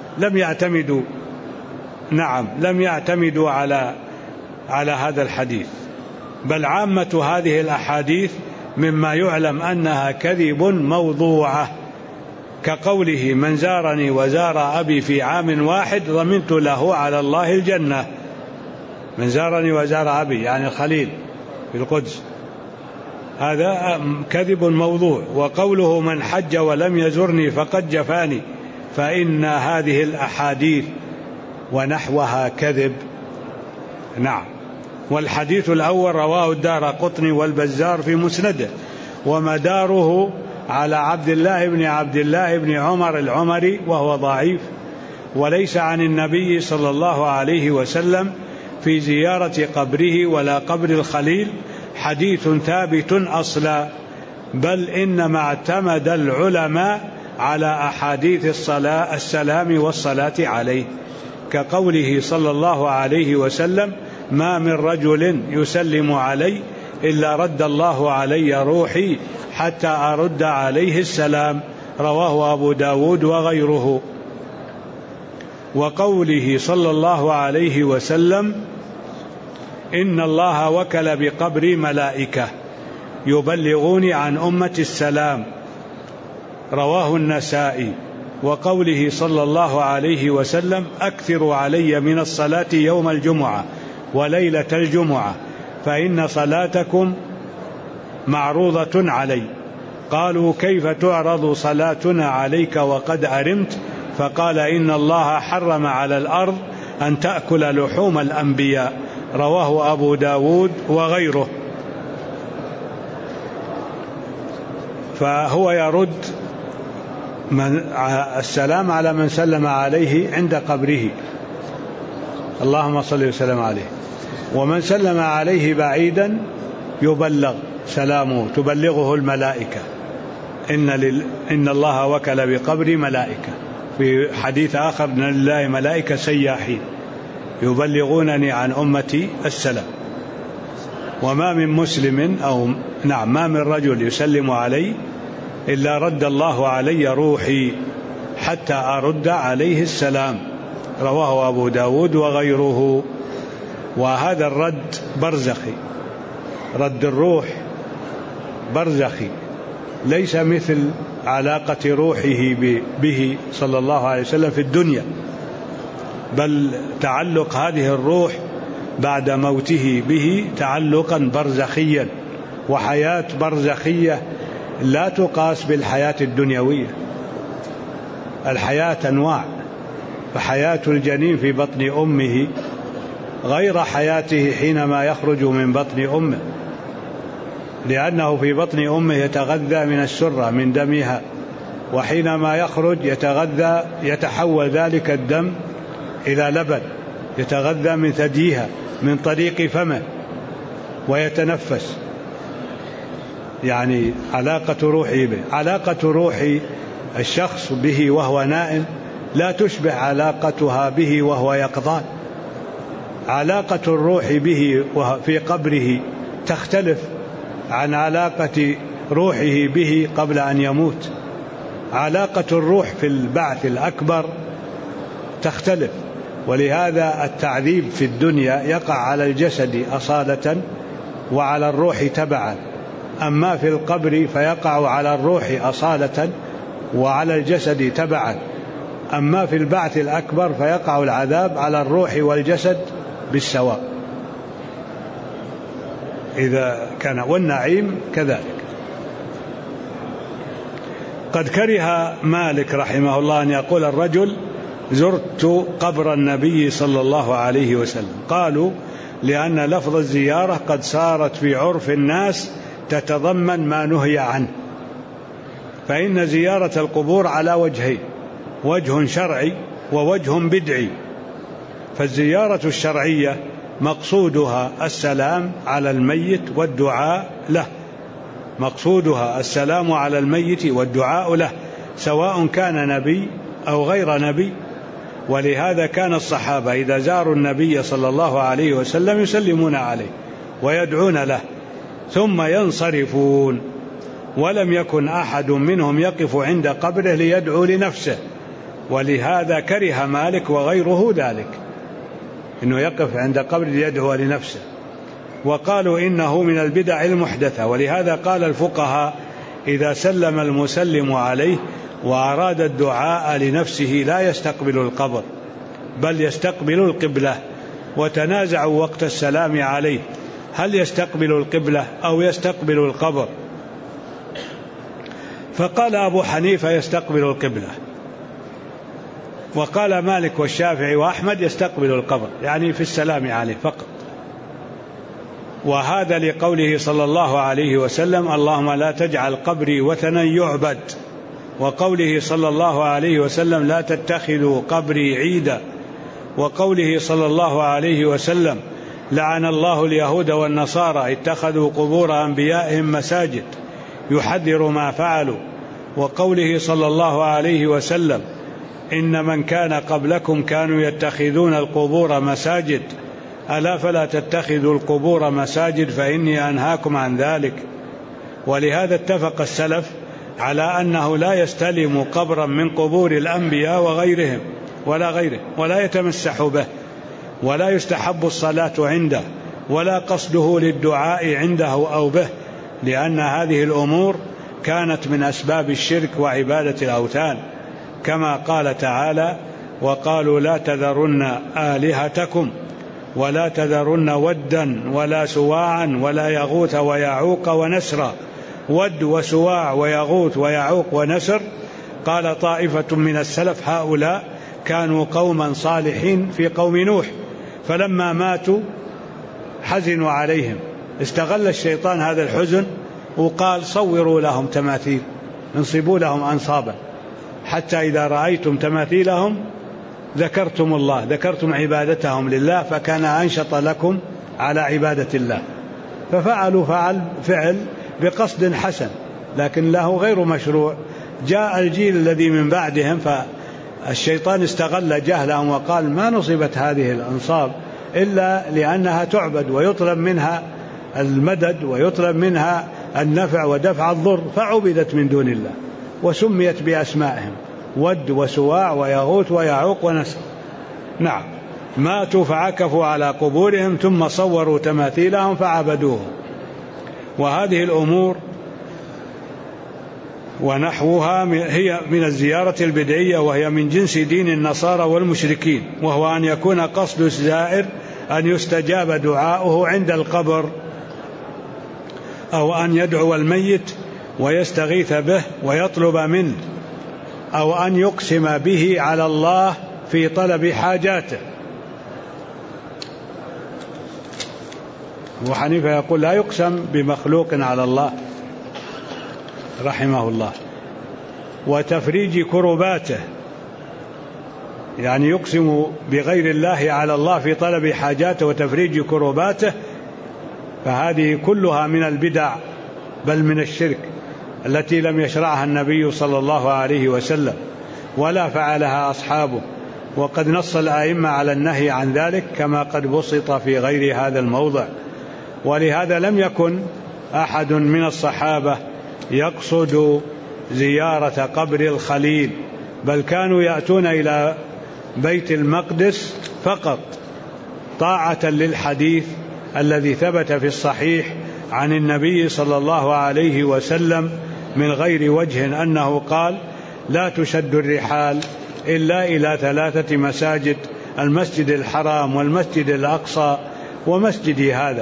لم يعتمدوا على هذا الحديث. بل عامة هذه الأحاديث مما يعلم أنها كذب موضوعة، كقوله: من زارني وزار أبي في عام واحد ضمنت له على الله الجنة. من زارني وزار أبي يعني الخليل في القدس، هذا كذب موضوع. وقوله: من حج ولم يزرني فقد جفاني، فإن هذه الأحاديث ونحوها كذب. نعم. والحديث الأول رواه الدارقطني والبزار في مسنده، ومداره على عبد الله بن عمر العمري، وهو ضعيف، وليس عن النبي صلى الله عليه وسلم في زيارة قبره ولا قبر الخليل حديث ثابت أصلا، بل إنما اعتمد العلماء على أحاديث السلام والصلاة عليه، كقوله صلى الله عليه وسلم: ما من رجل يسلم علي إلا رد الله علي روحي حتى أرد عليه السلام، رواه أبو داود وغيره. وقوله صلى الله عليه وسلم: إن الله وكل بقبري ملائكة يبلغوني عن أمة السلام، رواه النسائي. وقوله صلى الله عليه وسلم: أكثروا علي من الصلاة يوم الجمعة وليلة الجمعة فإن صلاتكم معروضة علي. قالوا: كيف تعرض صلاتنا عليك وقد أرمت؟ فقال: إن الله حرم على الأرض أن تأكل لحوم الأنبياء، رواه أبو داود وغيره. فهو يرد السلام على من سلم عليه عند قبره، اللهم صل وسلم عليه. ومن سلم عليه بعيدا يبلغ سلامه، تبلغه الملائكة. إن الله وكل بقبر ملائكة، في حديث آخر إن لله ملائكة سياحين يبلغونني عن أمتي السلام. وما من مسلم ما من رجل يسلم علي إلا رد الله علي روحي حتى أرد عليه السلام. رواه أبو داود وغيره. وهذا الرد برزخي، رد الروح برزخي، ليس مثل علاقة روحه به صلى الله عليه وسلم في الدنيا، بل تعلق هذه الروح بعد موته به تعلقا برزخيا وحياة برزخية لا تقاس بالحياة الدنيوية. الحياة أنواع، فحياة الجنين في بطن أمه غير حياته حينما يخرج من بطن أمه، لأنه في بطن أمه يتغذى من السرة من دمها، وحينما يخرج يتحول ذلك الدم إلى لبن يتغذى من ثديها من طريق فمه ويتنفس. يعني علاقة روحه به، علاقة روح الشخص به وهو نائم لا تشبه علاقتها به وهو يقظان. علاقة الروح به في قبره تختلف عن علاقة روحه به قبل أن يموت. علاقة الروح في البعث الأكبر تختلف، ولهذا التعذيب في الدنيا يقع على الجسد أصالة وعلى الروح تبعا، أما في القبر فيقع على الروح أصالة وعلى الجسد تبعا، أما في البعث الأكبر فيقع العذاب على الروح والجسد بالسواء إذا كان، والنعيم كذلك. قد كره مالك رحمه الله أن يقول الرجل زرت قبر النبي صلى الله عليه وسلم. قالوا لأن لفظ الزيارة قد صارت في عرف الناس تتضمن ما نهي عنه، فإن زيارة القبور على وجهين، وجه شرعي ووجه بدعي. فالزيارة الشرعية مقصودها السلام على الميت والدعاء له، مقصودها السلام على الميت والدعاء له سواء كان نبي أو غير نبي. ولهذا كان الصحابة إذا زاروا النبي صلى الله عليه وسلم يسلمون عليه ويدعون له ثم ينصرفون، ولم يكن أحد منهم يقف عند قبره ليدعو لنفسه. ولهذا كره مالك وغيره ذلك، إنه يقف عند قبر ليدعو لنفسه، وقالوا إنه من البدع المحدثة. ولهذا قال الفقهاء إذا سلم المسلم عليه وأراد الدعاء لنفسه لا يستقبل القبر بل يستقبل القبلة، وتنازعوا وقت السلام عليه هل يستقبل القبلة أو يستقبل القبر، فقال أبو حنيفة يستقبل القبلة، وقال مالك والشافعي وأحمد يستقبل القبر، يعني في السلام عليه فقط. وهذا لقوله صلى الله عليه وسلم اللهم لا تجعل قبري وثنا يعبد، وقوله صلى الله عليه وسلم لا تتخذوا قبري عيدا، وقوله صلى الله عليه وسلم لعن الله اليهود والنصارى اتخذوا قبور أنبيائهم مساجد يحذر ما فعلوا، وقوله صلى الله عليه وسلم إن من كان قبلكم كانوا يتخذون القبور مساجد ألا فلا تتخذوا القبور مساجد فإني أنهاكم عن ذلك. ولهذا اتفق السلف على أنه لا يستلم قبرا من قبور الأنبياء وغيرهم ولا يتمسح به، ولا يستحب الصلاة عنده، ولا قصده للدعاء عنده أو به، لأن هذه الأمور كانت من أسباب الشرك وعبادة الأوثان، كما قال تعالى وقالوا لا تذرن آلهتكم ولا تذرن ودا ولا سواعا ولا يغوث ويعوق ونسرا. ود وسواع ويغوث ويعوق ونسر، قال طائفة من السلف هؤلاء كانوا قوما صالحين في قوم نوح، فلما ماتوا حزنوا عليهم، استغل الشيطان هذا الحزن وقال صوروا لهم تماثيل، انصبوا لهم أنصابا، حتى إذا رأيتم تماثيلهم ذكرتم الله، ذكرتم عبادتهم لله، فكان أنشط لكم على عبادة الله. ففعلوا فعل بقصد حسن لكن له غير مشروع. جاء الجيل الذي من بعدهم الشيطان استغل جهلهم وقال ما نصبت هذه الأنصاب إلا لأنها تعبد ويطلب منها المدد ويطلب منها النفع ودفع الضر، فعبدت من دون الله وسميت بأسمائهم ود وسواع ويغوث ويعوق ونسر. نعم، ماتوا فعكفوا على قبورهم ثم صوروا تماثيلهم فعبدوه. وهذه الأمور ونحوها هي من الزيارة البدعية، وهي من جنس دين النصارى والمشركين، وهو أن يكون قصد الزائر أن يستجاب دعاؤه عند القبر، أو أن يدعو الميت ويستغيث به ويطلب منه، أو أن يقسم به على الله في طلب حاجاته. أبو حنيفة يقول لا يقسم بمخلوق على الله رحمه الله. وتفريج كرباته، يعني يقسم بغير الله على الله في طلب حاجاته وتفريج كرباته، فهذه كلها من البدع بل من الشرك التي لم يشرعها النبي صلى الله عليه وسلم ولا فعلها أصحابه، وقد نص الأئمة على النهي عن ذلك كما قد بسط في غير هذا الموضع. ولهذا لم يكن أحد من الصحابة يقصد زيارة قبر الخليل، بل كانوا يأتون إلى بيت المقدس فقط طاعة للحديث الذي ثبت في الصحيح عن النبي صلى الله عليه وسلم من غير وجه أنه قال لا تشد الرحال إلا إلى 3 مساجد: المسجد الحرام والمسجد الأقصى ومسجدي هذا.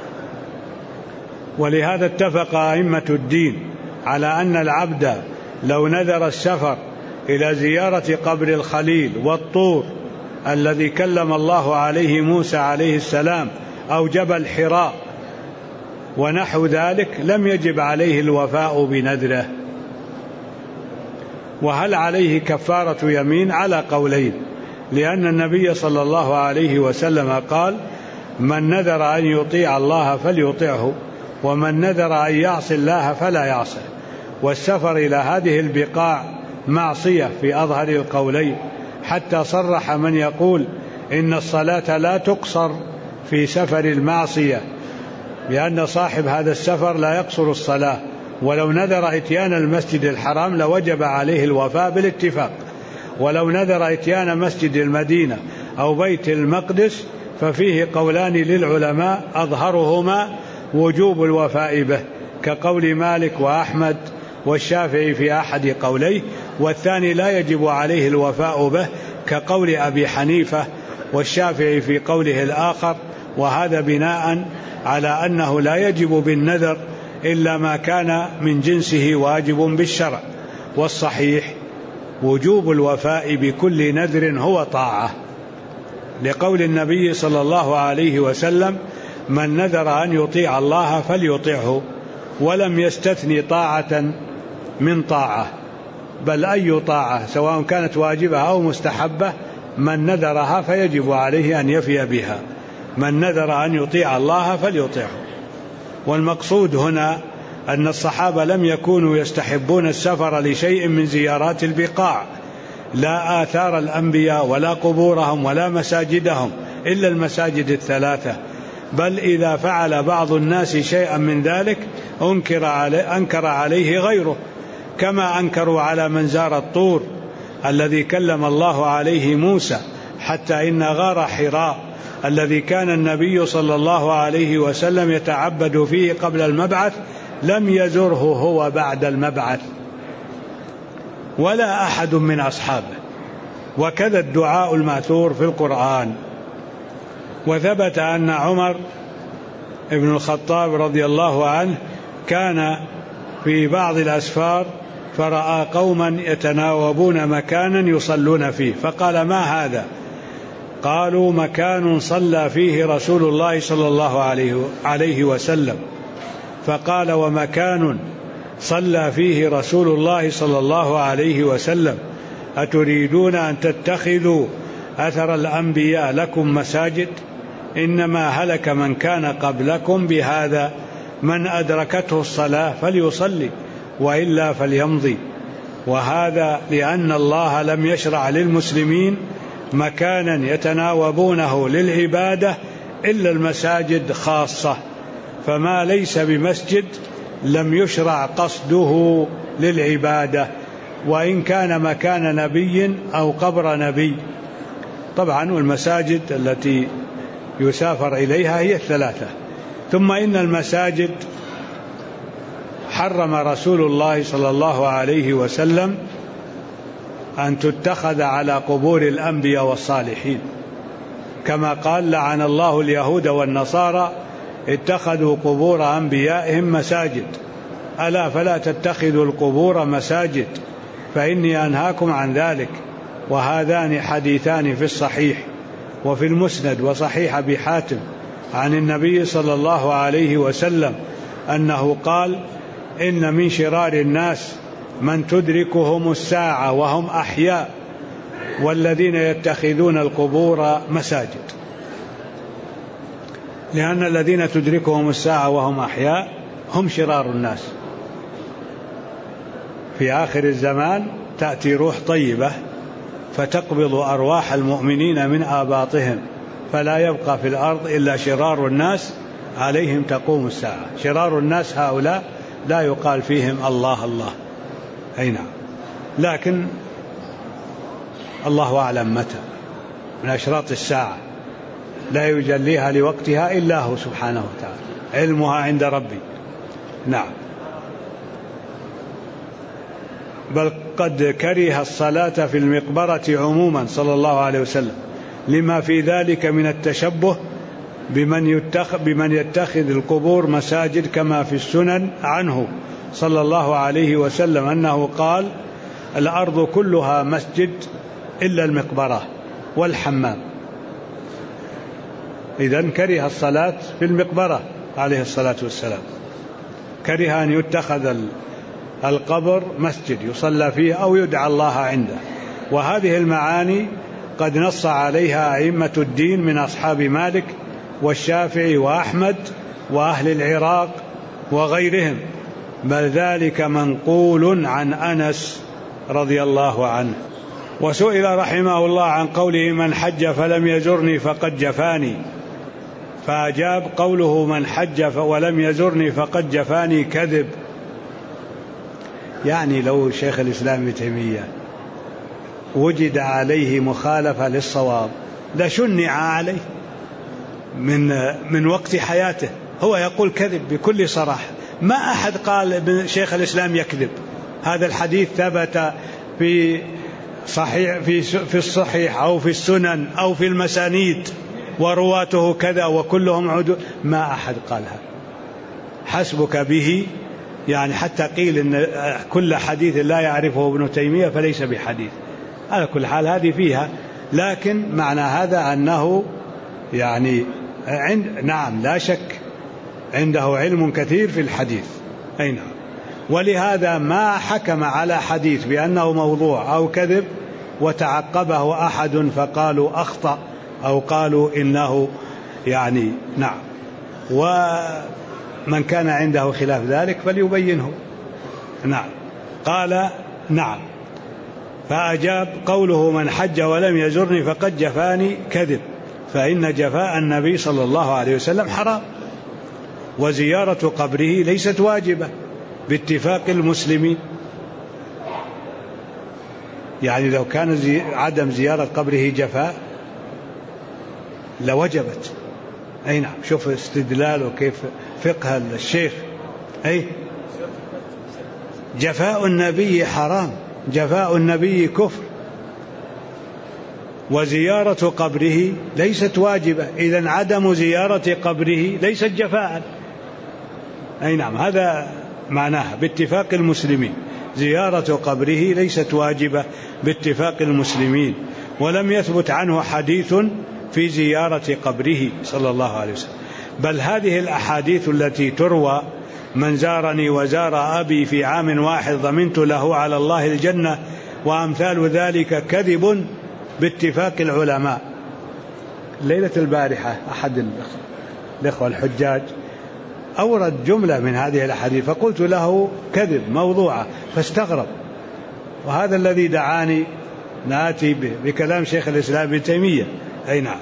ولهذا اتفق أئمة الدين على أن العبد لو نذر السفر إلى زيارة قبر الخليل والطور الذي كلم الله عليه موسى عليه السلام أو جبل حراء ونحو ذلك لم يجب عليه الوفاء بنذره. وهل عليه كفارة يمين؟ على قولين، لأن النبي صلى الله عليه وسلم قال من نذر أن يطيع الله فليطيعه، ومن نذر أن يعصي الله فلا يعصه. والسفر إلى هذه البقاع معصية في أظهر القولين، حتى صرح من يقول إن الصلاة لا تقصر في سفر المعصية، لأن صاحب هذا السفر لا يقصر الصلاة، ولو نذر إتيان المسجد الحرام لوجب عليه الوفاء بالاتفاق، ولو نذر إتيان مسجد المدينة أو بيت المقدس ففيه قولان للعلماء أظهرهما وجوب الوفاء به، كقول مالك وأحمد والشافعي في أحد قوليه، والثاني لا يجب عليه الوفاء به، كقول أبي حنيفة والشافعي في قوله الآخر، وهذا بناء على أنه لا يجب بالنذر إلا ما كان من جنسه واجب بالشرع. والصحيح وجوب الوفاء بكل نذر هو طاعة، لقول النبي صلى الله عليه وسلم من نذر أن يطيع الله فليطيعه، ولم يستثني طاعة من طاعة، بل أي طاعة سواء كانت واجبة أو مستحبة من نذرها فيجب عليه أن يفي بها. من نذر أن يطيع الله فليطيعه. والمقصود هنا أن الصحابة لم يكونوا يستحبون السفر لشيء من زيارات البقاع، لا آثار الأنبياء ولا قبورهم ولا مساجدهم إلا المساجد الثلاثة، بل إذا فعل بعض الناس شيئا من ذلك أنكر عليه غيره، كما أنكروا على من زار الطور الذي كلم الله عليه موسى، حتى إن غار حراء الذي كان النبي صلى الله عليه وسلم يتعبد فيه قبل المبعث لم يزره هو بعد المبعث ولا أحد من أصحابه. وكذا الدعاء المأثور في القرآن. وثبت أن عمر بن الخطاب رضي الله عنه كان في بعض الأسفار فرأى قوما يتناوبون مكانا يصلون فيه، فقال ما هذا؟ قالوا مكان صلى فيه رسول الله صلى الله عليه وسلم. فقال ومكان صلى فيه رسول الله صلى الله عليه وسلم أتريدون أن تتخذوا أثر الأنبياء لكم مساجد؟ إنما هلك من كان قبلكم بهذا، من أدركته الصلاة فليصلي وإلا فليمضي. وهذا لأن الله لم يشرع للمسلمين مكانا يتناوبونه للعبادة إلا المساجد خاصة، فما ليس بمسجد لم يشرع قصده للعبادة، وإن كان مكان نبي أو قبر نبي. طبعا والمساجد التي يسافر إليها هي الثلاثة. ثم إن المساجد حرم رسول الله صلى الله عليه وسلم أن تتخذ على قبور الأنبياء والصالحين، كما قال: لعن الله اليهود والنصارى اتخذوا قبور أنبيائهم مساجد، ألا فلا تتخذوا القبور مساجد فإني أنهاكم عن ذلك. وهذان حديثان في الصحيح وفي المسند وصحيح أبي حاتم عن النبي صلى الله عليه وسلم أنه قال: إن من شرار الناس من تدركهم الساعة وهم أحياء، والذين يتخذون القبور مساجد. لأن الذين تدركهم الساعة وهم أحياء هم شرار الناس. في آخر الزمان تأتي روح طيبة فتقبض أرواح المؤمنين من آباطهم، فلا يبقى في الأرض إلا شرار الناس عليهم تقوم الساعة. شرار الناس هؤلاء لا يقال فيهم الله الله، أي نعم، لكن الله أعلم متى من أشراط الساعة، لا يجليها لوقتها إلا هو سبحانه وتعالى، علمها عند ربي. نعم. بل قد كره الصلاة في المقبرة عموما صلى الله عليه وسلم، لما في ذلك من التشبه بمن يتخذ القبور مساجد، كما في السنن عنه صلى الله عليه وسلم أنه قال: الأرض كلها مسجد إلا المقبرة والحمام. إذن كره الصلاة في المقبرة عليه الصلاة والسلام، كره أن يتخذ القبر مسجد يصلى فيه أو يدعى الله عنده. وهذه المعاني قد نص عليها أئمة الدين من أصحاب مالك والشافعي وأحمد وأهل العراق وغيرهم، بل ذلك منقول عن أنس رضي الله عنه. وسئل رحمه الله عن قوله: من حج فلم يزرني فقد جفاني، فأجاب: قوله من حج ولم يزرني فقد جفاني كذب. يعني لو شيخ الإسلام ابن تيمية وجد عليه مخالفة للصواب لشنع عليه من وقت حياته، هو يقول كذب بكل صراحة. ما أحد قال شيخ الإسلام يكذب. هذا الحديث ثبت في الصحيح أو في السنن أو في المسانيد ورواته كذا وكلهم عدول، ما أحد قالها. حسبك به، يعني حتى قيل إن كل حديث لا يعرفه ابن تيمية فليس بحديث. على كل حال هذه فيها، لكن معنى هذا أنه يعني نعم لا شك عنده علم كثير في الحديث، أي نعم. ولهذا ما حكم على حديث بأنه موضوع أو كذب وتعقبه أحد فقالوا أخطأ أو قالوا إنه يعني نعم، ومن كان عنده خلاف ذلك فليبينه. نعم. قال: نعم. فأجاب: قوله من حج ولم يزرني فقد جفاني كذب، فإن جفاء النبي صلى الله عليه وسلم حرام، وزيارة قبره ليست واجبة باتفاق المسلمين. يعني لو كان عدم زيارة قبره جفاء لوجبت. أي نعم. شوف استدلال وكيف فقه الشيخ. أي جفاء النبي حرام، جفاء النبي كفر، وزيارة قبره ليست واجبة، إذن عدم زيارة قبره ليست جفاء. أي نعم، هذا معناها باتفاق المسلمين. زيارة قبره ليست واجبة باتفاق المسلمين، ولم يثبت عنه حديث في زيارة قبره صلى الله عليه وسلم. بل هذه الأحاديث التي تروى: من زارني وزار أبي في عام واحد ضمنت له على الله الجنة، وأمثال ذلك، كذب باتفاق العلماء. ليلة البارحة أحد الإخوة الحجاج أورد جملة من هذه الأحاديث، فقلت له كذب موضوعة، فاستغرب وهذا الذي دعاني نأتي بكلام شيخ الإسلام ابن تيمية. أي نعم.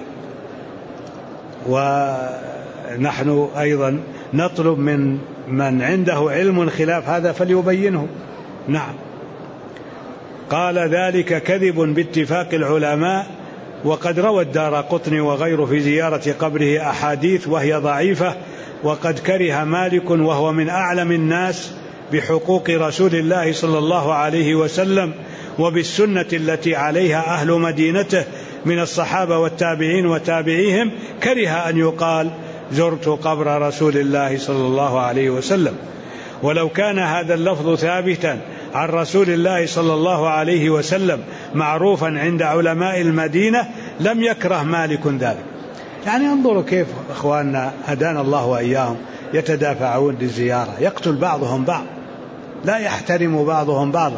ونحن أيضا نطلب من عنده علم خلاف هذا فليبينه. نعم. قال ذلك كذب باتفاق العلماء. وقد روى الدارقطني وغيره في زيارة قبره أحاديث وهي ضعيفة. وقد كره مالك وهو من أعلم الناس بحقوق رسول الله صلى الله عليه وسلم وبالسنة التي عليها أهل مدينته من الصحابة والتابعين وتابعيهم، كره أن يقال زرت قبر رسول الله صلى الله عليه وسلم. ولو كان هذا اللفظ ثابتا عن رسول الله صلى الله عليه وسلم معروفا عند علماء المدينة لم يكره مالك ذلك. يعني انظروا كيف أخواننا هدانا الله وإياهم يتدافعون للزيارة، يقتل بعضهم بعض، لا يحترم بعضهم بعضا،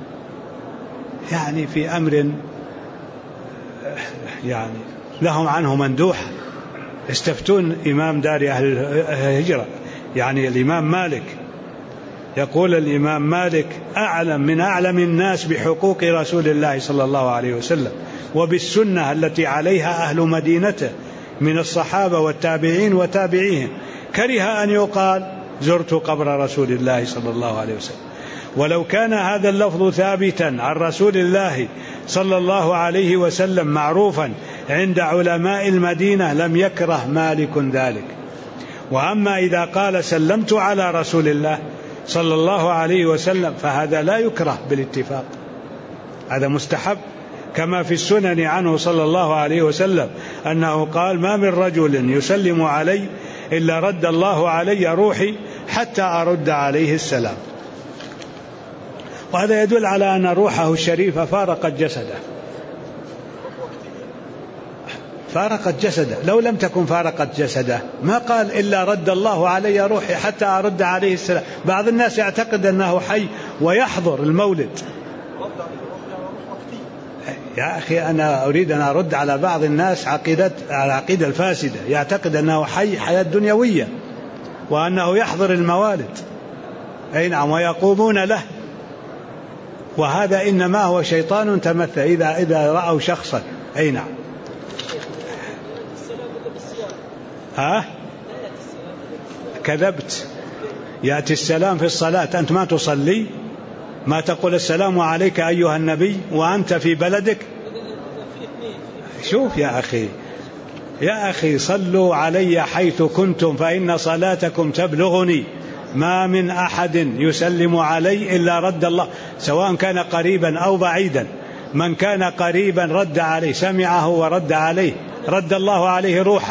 يعني في أمر يعني لهم عنه مندوحة. يستفتون إمام دار أهل الهجرة يعني الإمام مالك، يقول الإمام مالك أعلم من أعلم الناس بحقوق رسول الله صلى الله عليه وسلم وبالسنة التي عليها أهل مدينته من الصحابة والتابعين وتابعيهم، كره أن يقال زرت قبر رسول الله صلى الله عليه وسلم. ولو كان هذا اللفظ ثابتا عن رسول الله صلى الله عليه وسلم معروفا عند علماء المدينة لم يكره مالك ذلك. وأما إذا قال سلمت على رسول الله صلى الله عليه وسلم فهذا لا يكره بالاتفاق، هذا مستحب، كما في السنن عنه صلى الله عليه وسلم أنه قال ما من رجل يسلم علي إلا رد الله علي روحي حتى أرد عليه السلام. وهذا يدل على أن روحه الشريفة فارقت جسده. لو لم تكن فارقت جسده ما قال إلا رد الله علي روحي حتى أرد عليه السلام. بعض الناس يعتقد أنه حي ويحضر المولد. يا أخي أنا أريد أن أرد على بعض الناس العقيدة الفاسدة، يعتقد أنه حي حياة دنيوية وأنه يحضر الموالد. أي نعم، ويقومون له، وهذا إنما هو شيطان تمثل إذا رأوا شخصا. أي نعم. كذبت. يأتي السلام في الصلاة، أنت ما تصلي، ما تقول السلام عليك أيها النبي وأنت في بلدك. شوف يا أخي صلوا علي حيث كنتم فإن صلاتكم تبلغني. ما من أحد يسلم علي إلا رد الله، سواء كان قريبا أو بعيدا. من كان قريبا رد عليه، سمعه ورد عليه، رد الله عليه روحه.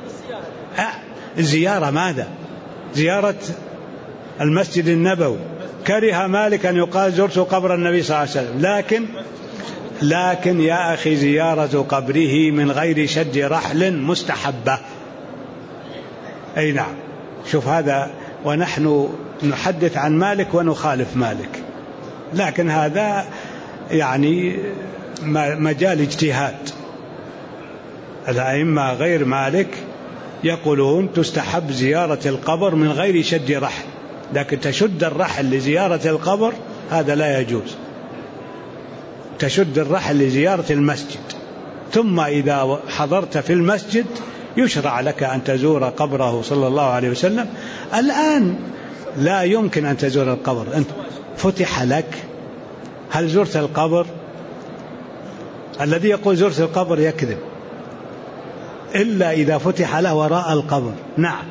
زيارة ماذا؟ زيارة المسجد النبوي. كره مالك أن يقال زرت قبر النبي صلى الله عليه وسلم، لكن يا أخي زيارة قبره من غير شد رحل مستحبة. أي نعم. شوف هذا، ونحن نحدث عن مالك ونخالف مالك، لكن هذا يعني مجال اجتهاد. الأئمة غير مالك يقولون تستحب زيارة القبر من غير شد رحل، لكن تشد الرحل لزيارة القبر هذا لا يجوز. تشد الرحل لزيارة المسجد، ثم إذا حضرت في المسجد يشرع لك أن تزور قبره صلى الله عليه وسلم. الآن لا يمكن أن تزور القبر، أنت فتح لك. هل زرت القبر؟ الذي يقول زرت القبر يكذب، إلا إذا فتح له وراء القبر. نعم،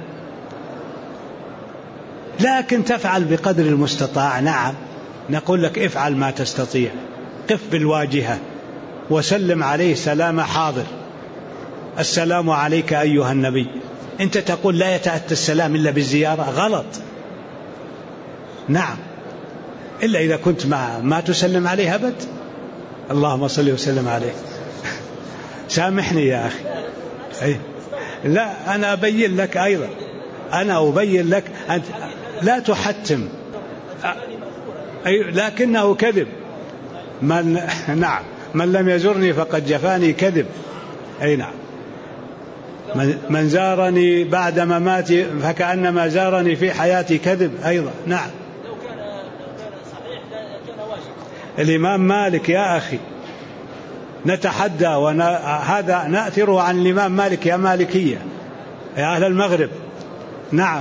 لكن تفعل بقدر المستطاع. نعم، نقول لك افعل ما تستطيع، قف بالواجهة وسلم عليه سلام حاضر. السلام عليك أيها النبي. أنت تقول لا يتأتى السلام إلا بالزيارة، غلط. نعم، إلا إذا كنت ما تسلم عليه أبد. اللهم صل وسلم عليه. سامحني يا أخي. لا، أنا أبين لك أيضا، أنا أبين لك، أنت لا تحتم. لكنه كذب. نعم، من لم يزرني فقد جفاني كذب. أي نعم. من زارني بعد مماتي فكأنما زارني في حياتي كذب أيضا. نعم. لو كان صحيح كان واجب. الإمام مالك يا أخي، نتحدى هذا نأثره عن الإمام مالك يا مالكية يا أهل المغرب. نعم،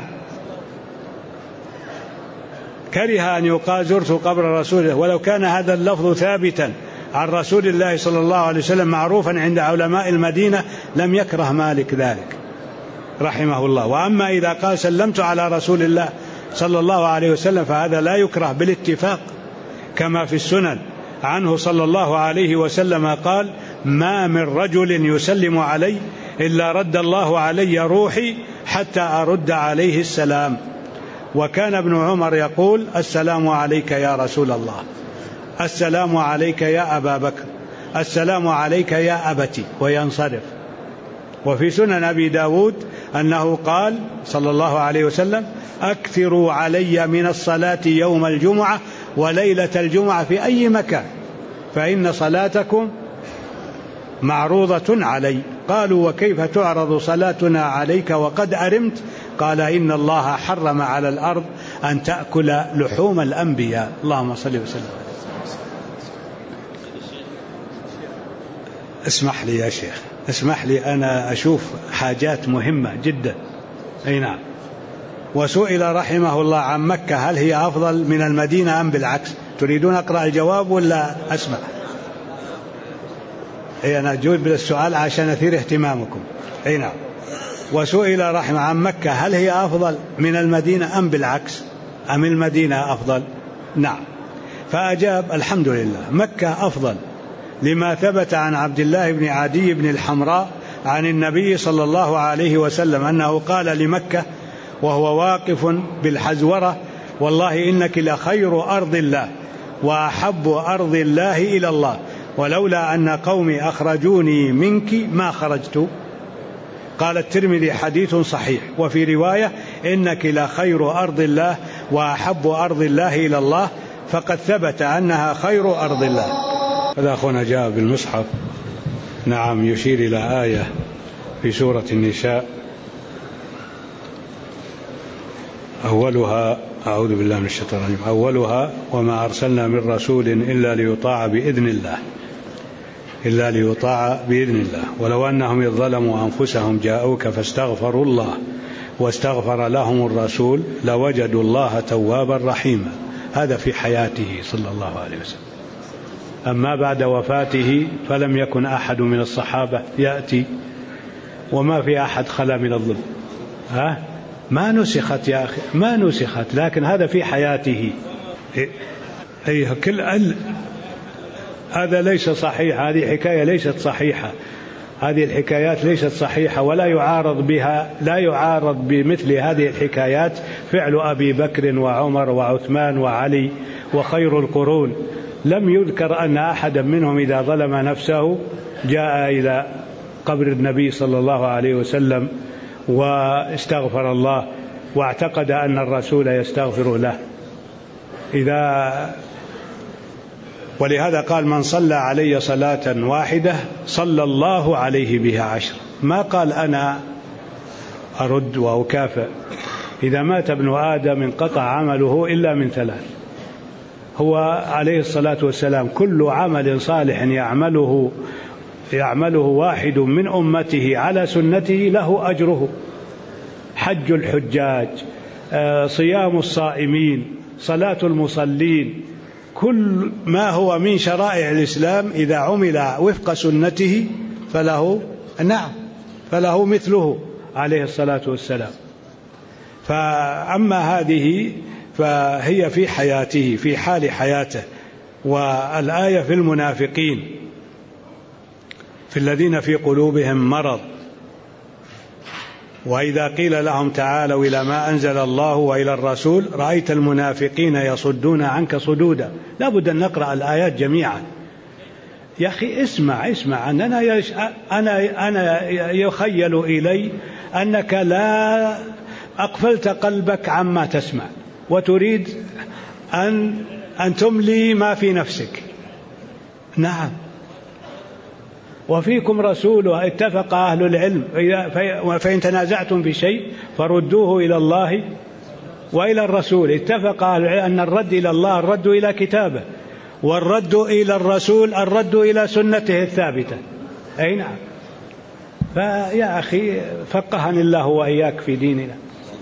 كره أن يقال زرت قبر رسوله، ولو كان هذا اللفظ ثابتا عن رسول الله صلى الله عليه وسلم معروفا عند علماء المدينة لم يكره مالك ذلك رحمه الله. وأما إذا قال سلمت على رسول الله صلى الله عليه وسلم فهذا لا يكره بالاتفاق، كما في السنن عنه صلى الله عليه وسلم قال: ما من رجل يسلم علي إلا رد الله علي روحي حتى أرد عليه السلام. وكان ابن عمر يقول: السلام عليك يا رسول الله، السلام عليك يا أبا بكر، السلام عليك يا أبتي، وينصرف. وفي سنن أبي داود أنه قال صلى الله عليه وسلم: أكثروا علي من الصلاة يوم الجمعة وليلة الجمعة في أي مكان فإن صلاتكم معروضة علي. قالوا: وكيف تعرض صلاتنا عليك وقد أرمت؟ قال: إن الله حرم على الأرض أن تأكل لحوم الأنبياء. اللهم صل وسلم. اسمح لي يا شيخ، اسمح لي، أنا أشوف حاجات مهمة جدا. أي نعم. وسئل رحمه الله عن مكة هل هي أفضل من المدينة أم بالعكس؟ تريدون أقرأ الجواب ولا أسمع؟ أي أنا أجيب السؤال عشان أثير اهتمامكم. أي نعم. وسئل رحمه عن مكة هل هي أفضل من المدينة أم بالعكس، أم المدينة أفضل؟ نعم. فأجاب: الحمد لله، مكة أفضل، لما ثبت عن عبد الله بن عدي بن الحمراء عن النبي صلى الله عليه وسلم أنه قال لمكة وهو واقف بالحزورة: والله إنك لخير أرض الله وأحب أرض الله إلى الله، ولولا أن قومي أخرجوني منك ما خرجت. قال الترمذي: حديث صحيح. وفي رواية: إنك لخير أرض الله وأحب أرض الله إلى الله، فقد ثبت أنها خير أرض الله. هذا أخونا جاء بالمصحف، نعم، يشير إلى آية في سورة النساء أولها: أعوذ بالله من الشيطان الرجيم، أولها: وما أرسلنا من رسول إلا ليطاع بإذن الله، إلا ليطاع بإذن الله، ولو أنهم إذ ظلموا أنفسهم جاءوك فاستغفروا الله واستغفر لهم الرسول لوجدوا الله توابا رحيما. هذا في حياته صلى الله عليه وسلم. أما بعد وفاته فلم يكن أحد من الصحابة يأتي، وما في أحد خلا من الظلم. ما نسخت يا أخي، ما نسخت، لكن هذا في حياته. هذا ليس صحيح، هذه حكاية ليست صحيحة، هذه الحكايات ليست صحيحة، ولا يعارض بها، لا يعارض بمثل هذه الحكايات فعل أبي بكر وعمر وعثمان وعلي وخير القرون. لم يذكر أن أحدا منهم إذا ظلم نفسه جاء إلى قبر النبي صلى الله عليه وسلم واستغفر الله واعتقد أن الرسول يستغفر له. ولهذا قال: من صلى علي صلاة واحدة صلى الله عليه بها 10. ما قال أنا أرد وأكافئ. إذا مات ابن آدم انقطع عمله إلا من 3. هو عليه الصلاة والسلام كل عمل صالح يعمله واحد من أمته على سنته له أجره: حج الحجاج، صيام الصائمين، صلاة المصلين، كل ما هو من شرائع الإسلام إذا عمل وفق سنته فله مثله عليه الصلاة والسلام. فأما هذه فهي في حياته، في حال حياته. والآية في المنافقين، في الذين في قلوبهم مرض، وإذا قيل لهم تعالوا إلى ما أنزل الله وإلى الرسول رأيت المنافقين يصدون عنك صدودا. لا بد أن نقرأ الآيات جميعا. يا أخي اسمع أنا يخيل إلي أنك لا أقفلت قلبك عما تسمع وتريد أن تملي ما في نفسك. نعم. وفيكم رسوله، اتفق أهل العلم فإن تنازعتم في شيء فردوه إلى الله وإلى الرسول. اتفق أهل العلم أن الرد إلى الله الرد إلى كتابه، والرد إلى الرسول الرد إلى سنته الثابتة. أي نعم. فيا أخي فقهني الله وإياك في ديننا.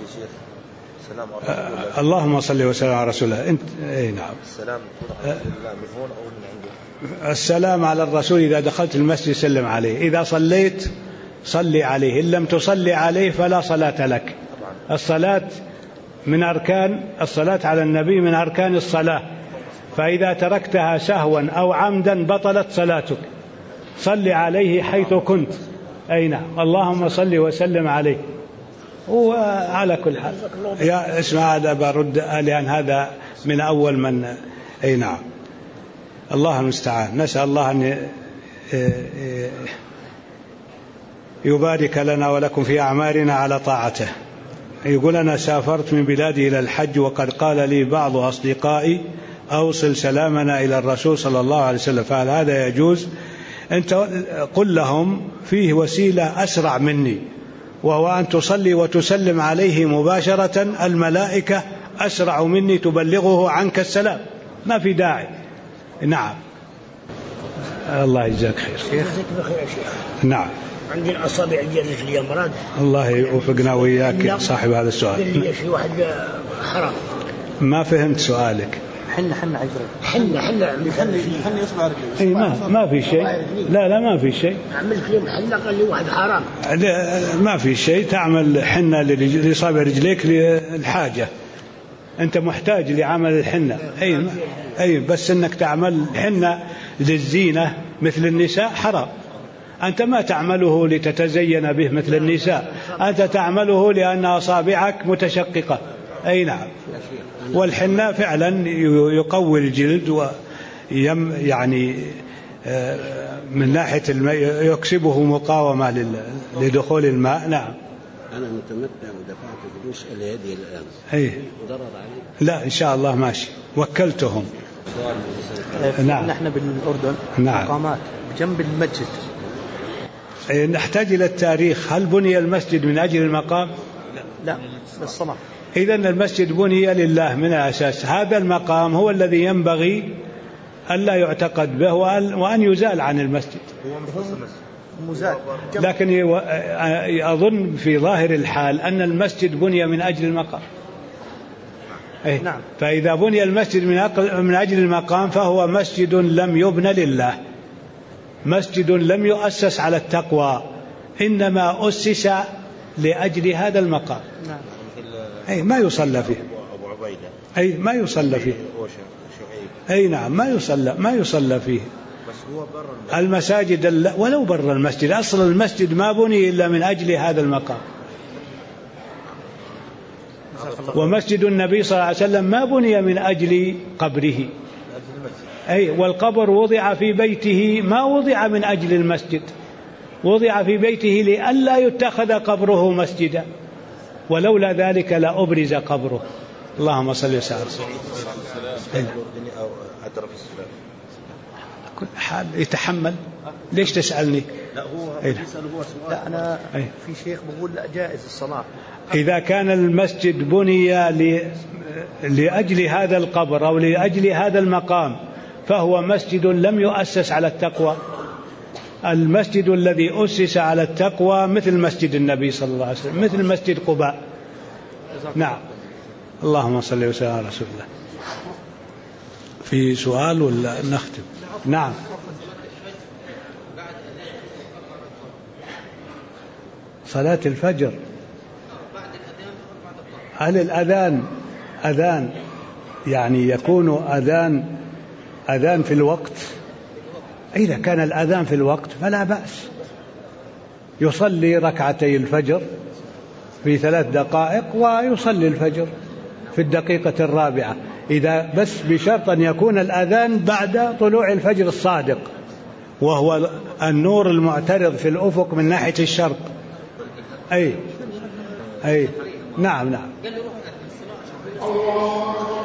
اللهم صل وسلم على رسول الله. أنت أي نعم. السلام على الرسول إذا دخلت المسجد سلم عليه، إذا صليت صلي عليه، إن لم تصلي عليه فلا صلاة لك. الصلاة من أركان الصلاة على النبي من أركان الصلاة، فإذا تركتها سهوا أو عمدا بطلت صلاتك. صلي عليه حيث كنت. أي نعم. اللهم صل وسلم عليه. وعلى كل حال يا اسمع هذا برد لأن هذا من أول من. أي نعم. الله المستعان. نسأل الله أن يبارك لنا ولكم في أعمارنا على طاعته. يقول أنا سافرت من بلادي إلى الحج وقد قال لي بعض أصدقائي أوصل سلامنا إلى الرسول صلى الله عليه وسلم، فهل هذا يجوز؟ أنت قل لهم فيه وسيلة أسرع مني، وهو أن تصلي وتسلم عليه مباشرة، الملائكة أسرع مني تبلغه عنك السلام، ما في داعي. نعم. الله يجزاك خير شيخ. نعم. عندي الأصابع الجلد في اليمراد. الله يوفقنا وإياك صاحب هذا السؤال. في واحد حرام. ما فهمت سؤالك. حنة يصبع رجلي. اي ما في شيء. لا ما في شيء. عملت لهم حنة قال لي واحد حرام. ما في شيء، تعمل حنة لإصابع رجليك للحاجة، أنت محتاج لعمل الحنة. أي بس أنك تعمل حنة للزينة مثل النساء حرام. أنت ما تعمله لتتزين به مثل النساء، أنت تعمله لأن أصابعك متشققة. أي نعم. والحنة فعلا يقوي الجلد يعني من ناحية الماء يكسبه مقاومة لدخول الماء. نعم. أنا متمتع ودفعت فلوس إلى يدي الآن. أي. ضرر علي؟ لا إن شاء الله ماشي، وكلتهم. نعم. نحن بالأردن نعم. مقامات جنب المسجد. نحتاج إلى التاريخ. هل بني المسجد من أجل المقام؟ لا للصلاة. إذن المسجد بني لله من الأساس. هذا المقام هو الذي ينبغي ألا يعتقد به وأن يزال عن المسجد. لكن أظن في ظاهر الحال أن المسجد بني من أجل المقام. نعم. فإذا بني المسجد من أجل المقام فهو مسجد لم يبنى لله، مسجد لم يؤسس على التقوى، إنما أسس لأجل هذا المقام. نعم. أي ما يصلى فيه. أبو عبيدة. أي ما يصلى فيه. أي نعم ما يصلى فيه. المساجد ولو بر المسجد، أصل المسجد ما بني إلا من أجل هذا المقام. ومسجد النبي صلى الله عليه وسلم ما بني من أجل قبره. أي والقبر وضع في بيته، ما وضع من أجل المسجد، وضع في بيته لئلا يتخذ قبره مسجدا، ولولا ذلك لأبرز قبره. اللهم صل وسلم. كل حال يتحمل. ليش تسألني؟ لا هو يسأل هو سؤال. لا أنا في شيخ بقول لا جائز الصلاة. إذا كان المسجد بني لأجل هذا القبر أو لأجل هذا المقام فهو مسجد لم يؤسس على التقوى. المسجد الذي أسس على التقوى مثل مسجد النبي صلى الله عليه وسلم، مثل مسجد قباء. نعم. اللهم صل وسلم على رسول الله. في سؤال ولا نختم؟ نعم. صلاة الفجر هل الأذان أذان يعني يكون أذان في الوقت؟ إذا كان الأذان في الوقت فلا بأس، يصلي ركعتي الفجر في 3 دقائق ويصلي الفجر في الدقيقة الرابعة، إذا بس بشرط أن يكون الأذان بعد طلوع الفجر الصادق، وهو النور المعترض في الأفق من ناحية الشرق. أي نعم.